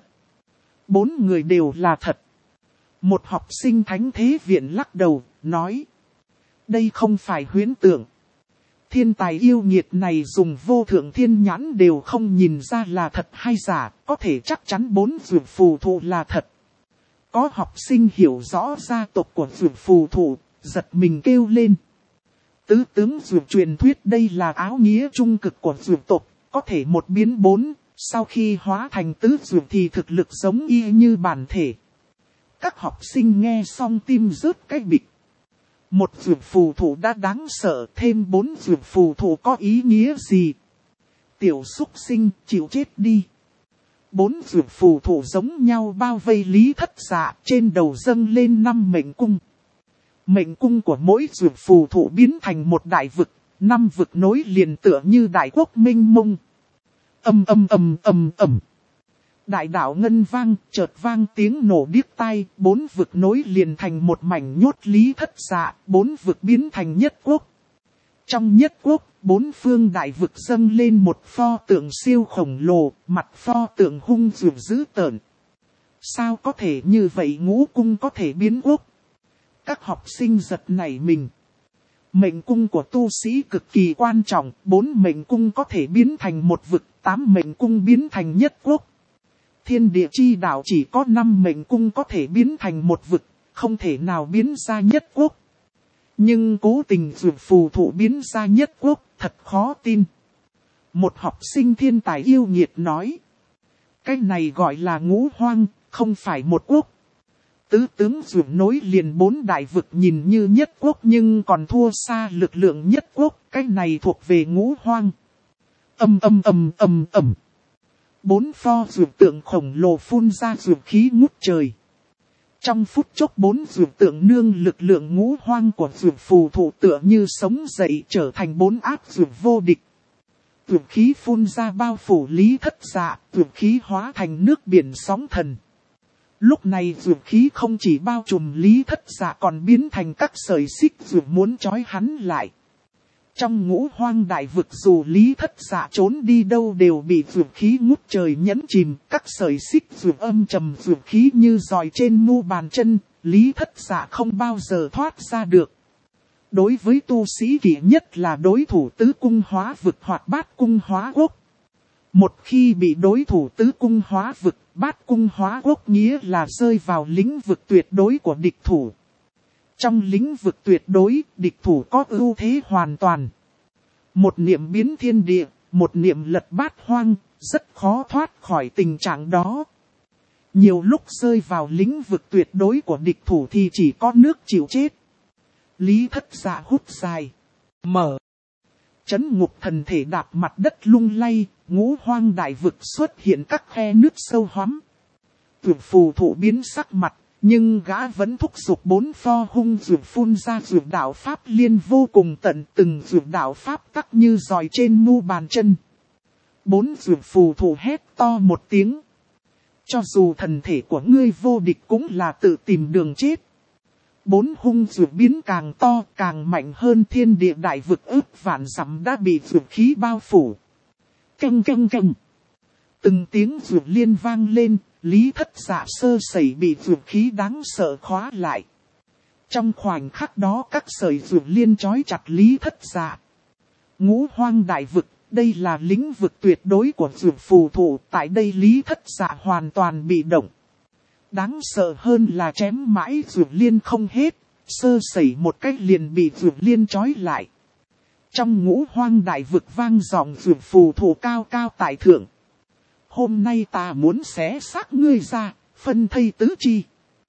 4 người đều là thật. Một học sinh Thánh Thế Viện lắc đầu, nói. Đây không phải huyễn tượng. Thiên tài yêu nghiệt này dùng vô thượng thiên nhãn đều không nhìn ra là thật hay giả, có thể chắc chắn 4 dược phù thụ là thật. Có học sinh hiểu rõ gia tộc của dược phù thụ, giật mình kêu lên. Tứ tướng dược truyền thuyết đây là áo nghĩa trung cực của dược tộc, có thể một biến 4, sau khi hóa thành tứ dược thì thực lực giống y như bản thể. Các học sinh nghe xong tim rớt cái bịch. Một dược phù thụ đã đáng sợ, thêm 4 dược phù thụ có ý nghĩa gì? Tiểu súc sinh, chịu chết đi. 4 dược phù thủ giống nhau bao vây Lý Thất Dạ, trên đầu dâng lên 5 mệnh cung. Mệnh cung của mỗi dược phù thủ biến thành một đại vực, 5 vực nối liền tựa như đại quốc minh mông. Ầm ầm ầm ầm ầm. Đại đạo ngân vang, chợt vang tiếng nổ điếc tai, 4 vực nối liền thành một mảnh nhốt Lý Thất Dạ, 4 vực biến thành nhất quốc. Trong nhất quốc, 4 phương đại vực dâng lên một pho tượng siêu khổng lồ, mặt pho tượng hung dữ dữ tợn. Sao có thể như vậy, ngũ cung có thể biến quốc? Các học sinh giật nảy mình. Mệnh cung của tu sĩ cực kỳ quan trọng, 4 mệnh cung có thể biến thành một vực, 8 mệnh cung biến thành nhất quốc. Thiên địa chi đạo chỉ có 5 mệnh cung có thể biến thành một vực, không thể nào biến ra nhất quốc. Nhưng cố tình dược phù thủ biến ra nhất quốc, thật khó tin. Một học sinh thiên tài yêu nghiệt nói. Cái này gọi là ngũ hoang, không phải một quốc. Tứ tướng dược nối liền 4 đại vực nhìn như nhất quốc nhưng còn thua xa lực lượng nhất quốc. Cái này thuộc về ngũ hoang. Ầm ầm ầm ầm ầm. 4 pho dược tượng khổng lồ phun ra dược khí ngút trời. Trong phút chốc 4 dược tượng nương lực lượng ngũ hoang của dược phù thủ tựa như sống dậy trở thành 4 áp dược vô địch. Dược khí phun ra bao phủ Lý Thất Dạ, dược khí hóa thành nước biển sóng thần. Lúc này dược khí không chỉ bao trùm Lý Thất Dạ còn biến thành các sợi xích dược muốn trói hắn lại. Trong ngũ hoang đại vực dù Lý Thất Dạ trốn đi đâu đều bị dược khí ngút trời nhấn chìm, các sợi xích dược âm trầm dược khí như giòi trên mu bàn chân, Lý Thất Dạ không bao giờ thoát ra được. Đối với tu sĩ kỵ nhất là đối thủ tứ cung hóa vực hoặc bát cung hóa quốc. Một khi bị đối thủ tứ cung hóa vực, bát cung hóa quốc nghĩa là rơi vào lĩnh vực tuyệt đối của địch thủ. Trong lĩnh vực tuyệt đối, địch thủ có ưu thế hoàn toàn. Một niệm biến thiên địa, một niệm lật bát hoang, rất khó thoát khỏi tình trạng đó. Nhiều lúc rơi vào lĩnh vực tuyệt đối của địch thủ thì chỉ có nước chịu chết. Lý Thất Dạ hút dài. Mở. Chấn ngục thần thể đạp mặt đất lung lay, ngũ hoang đại vực xuất hiện các khe nước sâu hoắm. Dược phù thủ biến sắc mặt, nhưng gã vẫn thúc giục 4 pho hung dược phun ra dược đạo pháp liên vô cùng tận, từng dược đạo pháp tắc như giòi trên mu bàn chân. 4 dược phù thủ hét to một tiếng. Cho dù thần thể của ngươi vô địch cũng là tự tìm đường chết. 4 hung dược biến càng to càng mạnh hơn, thiên địa đại vực ước vạn dặm đã bị dược khí bao phủ. Canh canh canh. Từng tiếng dược liên vang lên, Lý Thất Dạ sơ sẩy bị dược khí đáng sợ khóa lại. Trong khoảnh khắc đó các sợi dược liên trói chặt Lý Thất Dạ. Ngũ hoang đại vực, đây là lĩnh vực tuyệt đối của dược phù thủ, tại đây Lý Thất Dạ hoàn toàn bị động. Đáng sợ hơn là chém mãi dược liên không hết, sơ sẩy một cách liền bị dược liên trói lại. Trong ngũ hoang đại vực vang giọng dược phù thủ cao cao tại thượng. Hôm nay ta muốn xé xác ngươi ra, phân thây tứ chi.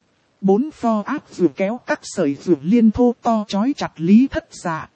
4 pho áp dược kéo các sợi dược liên thô to trói chặt Lý Thất Dạ.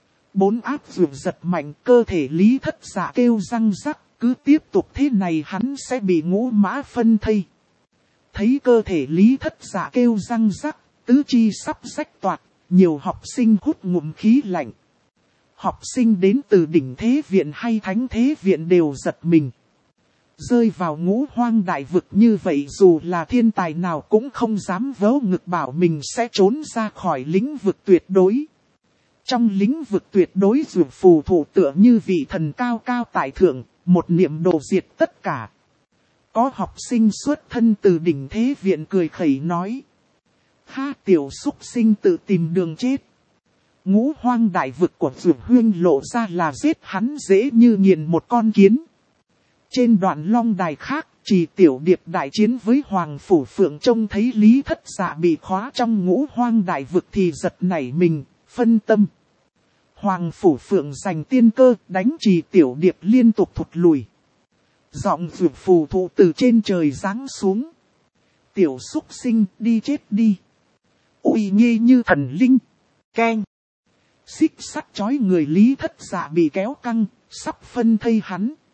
4 áp dược giật mạnh, cơ thể Lý Thất Dạ kêu răng rắc, cứ tiếp tục thế này hắn sẽ bị ngũ mã phân thây. Thấy cơ thể Lý Thất Dạ kêu răng rắc, tứ chi sắp rách toạc, nhiều học sinh hút ngụm khí lạnh. Học sinh đến từ đỉnh thế viện hay thánh thế viện đều giật mình. Rơi vào ngũ hoang đại vực như vậy dù là thiên tài nào cũng không dám vớ ngực bảo mình sẽ trốn ra khỏi lĩnh vực tuyệt đối. Trong lĩnh vực tuyệt đối dược phù thủ tựa như vị thần cao cao tại thượng, một niệm đồ diệt tất cả. Có học sinh xuất thân từ đỉnh thế viện cười khẩy nói. Ha, tiểu súc sinh tự tìm đường chết. Ngũ hoang đại vực của dược huyên lộ ra là giết hắn dễ như nghiền một con kiến. Trên đoạn long đài khác, chỉ tiểu điệp đại chiến với Hoàng Phủ Phượng trông thấy Lý Thất Dạ bị khóa trong ngũ hoang đại vực thì giật nảy mình, phân tâm. Hoàng Phủ Phượng giành tiên cơ, đánh chỉ tiểu điệp liên tục thụt lùi. Giọng dược phù thụ từ trên trời giáng xuống. Tiểu súc sinh, đi chết đi. Uy nghi như thần linh. Keng. Xích sắt chói người Lý Thất Dạ bị kéo căng, sắp phân thây hắn.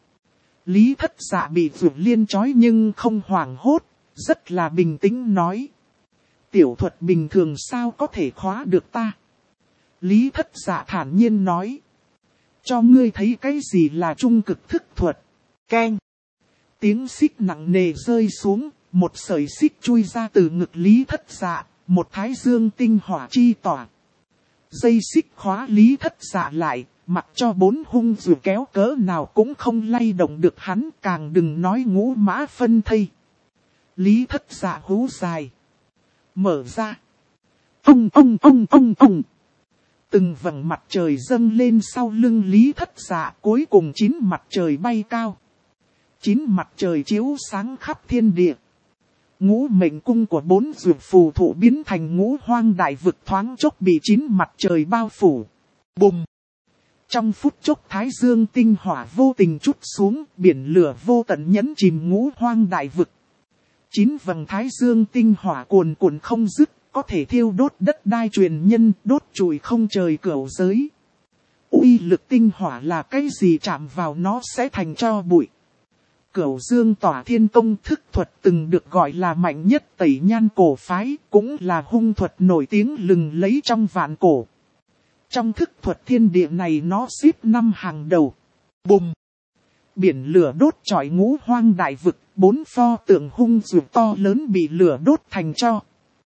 Lý Thất Dạ bị Dược Liên trói nhưng không hoảng hốt, rất là bình tĩnh nói. Tiểu thuật bình thường sao có thể khóa được ta? Lý Thất Dạ thản nhiên nói. Cho ngươi thấy cái gì là trung cực thức thuật. Keng. Tiếng xích nặng nề rơi xuống, một sợi xích chui ra từ ngực Lý Thất Dạ, một thái dương tinh hỏa chi tỏa. Dây xích khóa Lý Thất Dạ lại, mặc cho 4 hung dù kéo cỡ nào cũng không lay động được hắn, càng đừng nói ngũ mã phân thây. Lý Thất Dạ hú dài. Mở ra. Ông. Từng vầng mặt trời dâng lên sau lưng Lý Thất Dạ, cuối cùng 9 mặt trời bay cao. 9 mặt trời chiếu sáng khắp thiên địa. Ngũ mệnh cung của 4 dược phù thụ biến thành ngũ hoang đại vực, thoáng chốc bị 9 mặt trời bao phủ. Bùng! Trong phút chốc thái dương tinh hỏa vô tình trút xuống, biển lửa vô tận nhấn chìm ngũ hoang đại vực. 9 vầng thái dương tinh hỏa cuồn cuộn không dứt, có thể thiêu đốt đất đai truyền nhân, đốt trụi không trời cửu giới. Uy lực tinh hỏa là cái gì, chạm vào nó sẽ thành tro bụi. Cửu Dương Tỏa Thiên Công thức thuật từng được gọi là mạnh nhất Tẩy Nhan cổ phái, cũng là hung thuật nổi tiếng lừng lẫy trong vạn cổ. Trong thức thuật thiên địa này nó xếp 5 hàng đầu. Bùng! Biển lửa đốt trọi ngũ hoang đại vực, 4 pho tượng hung dữ to lớn bị lửa đốt thành tro.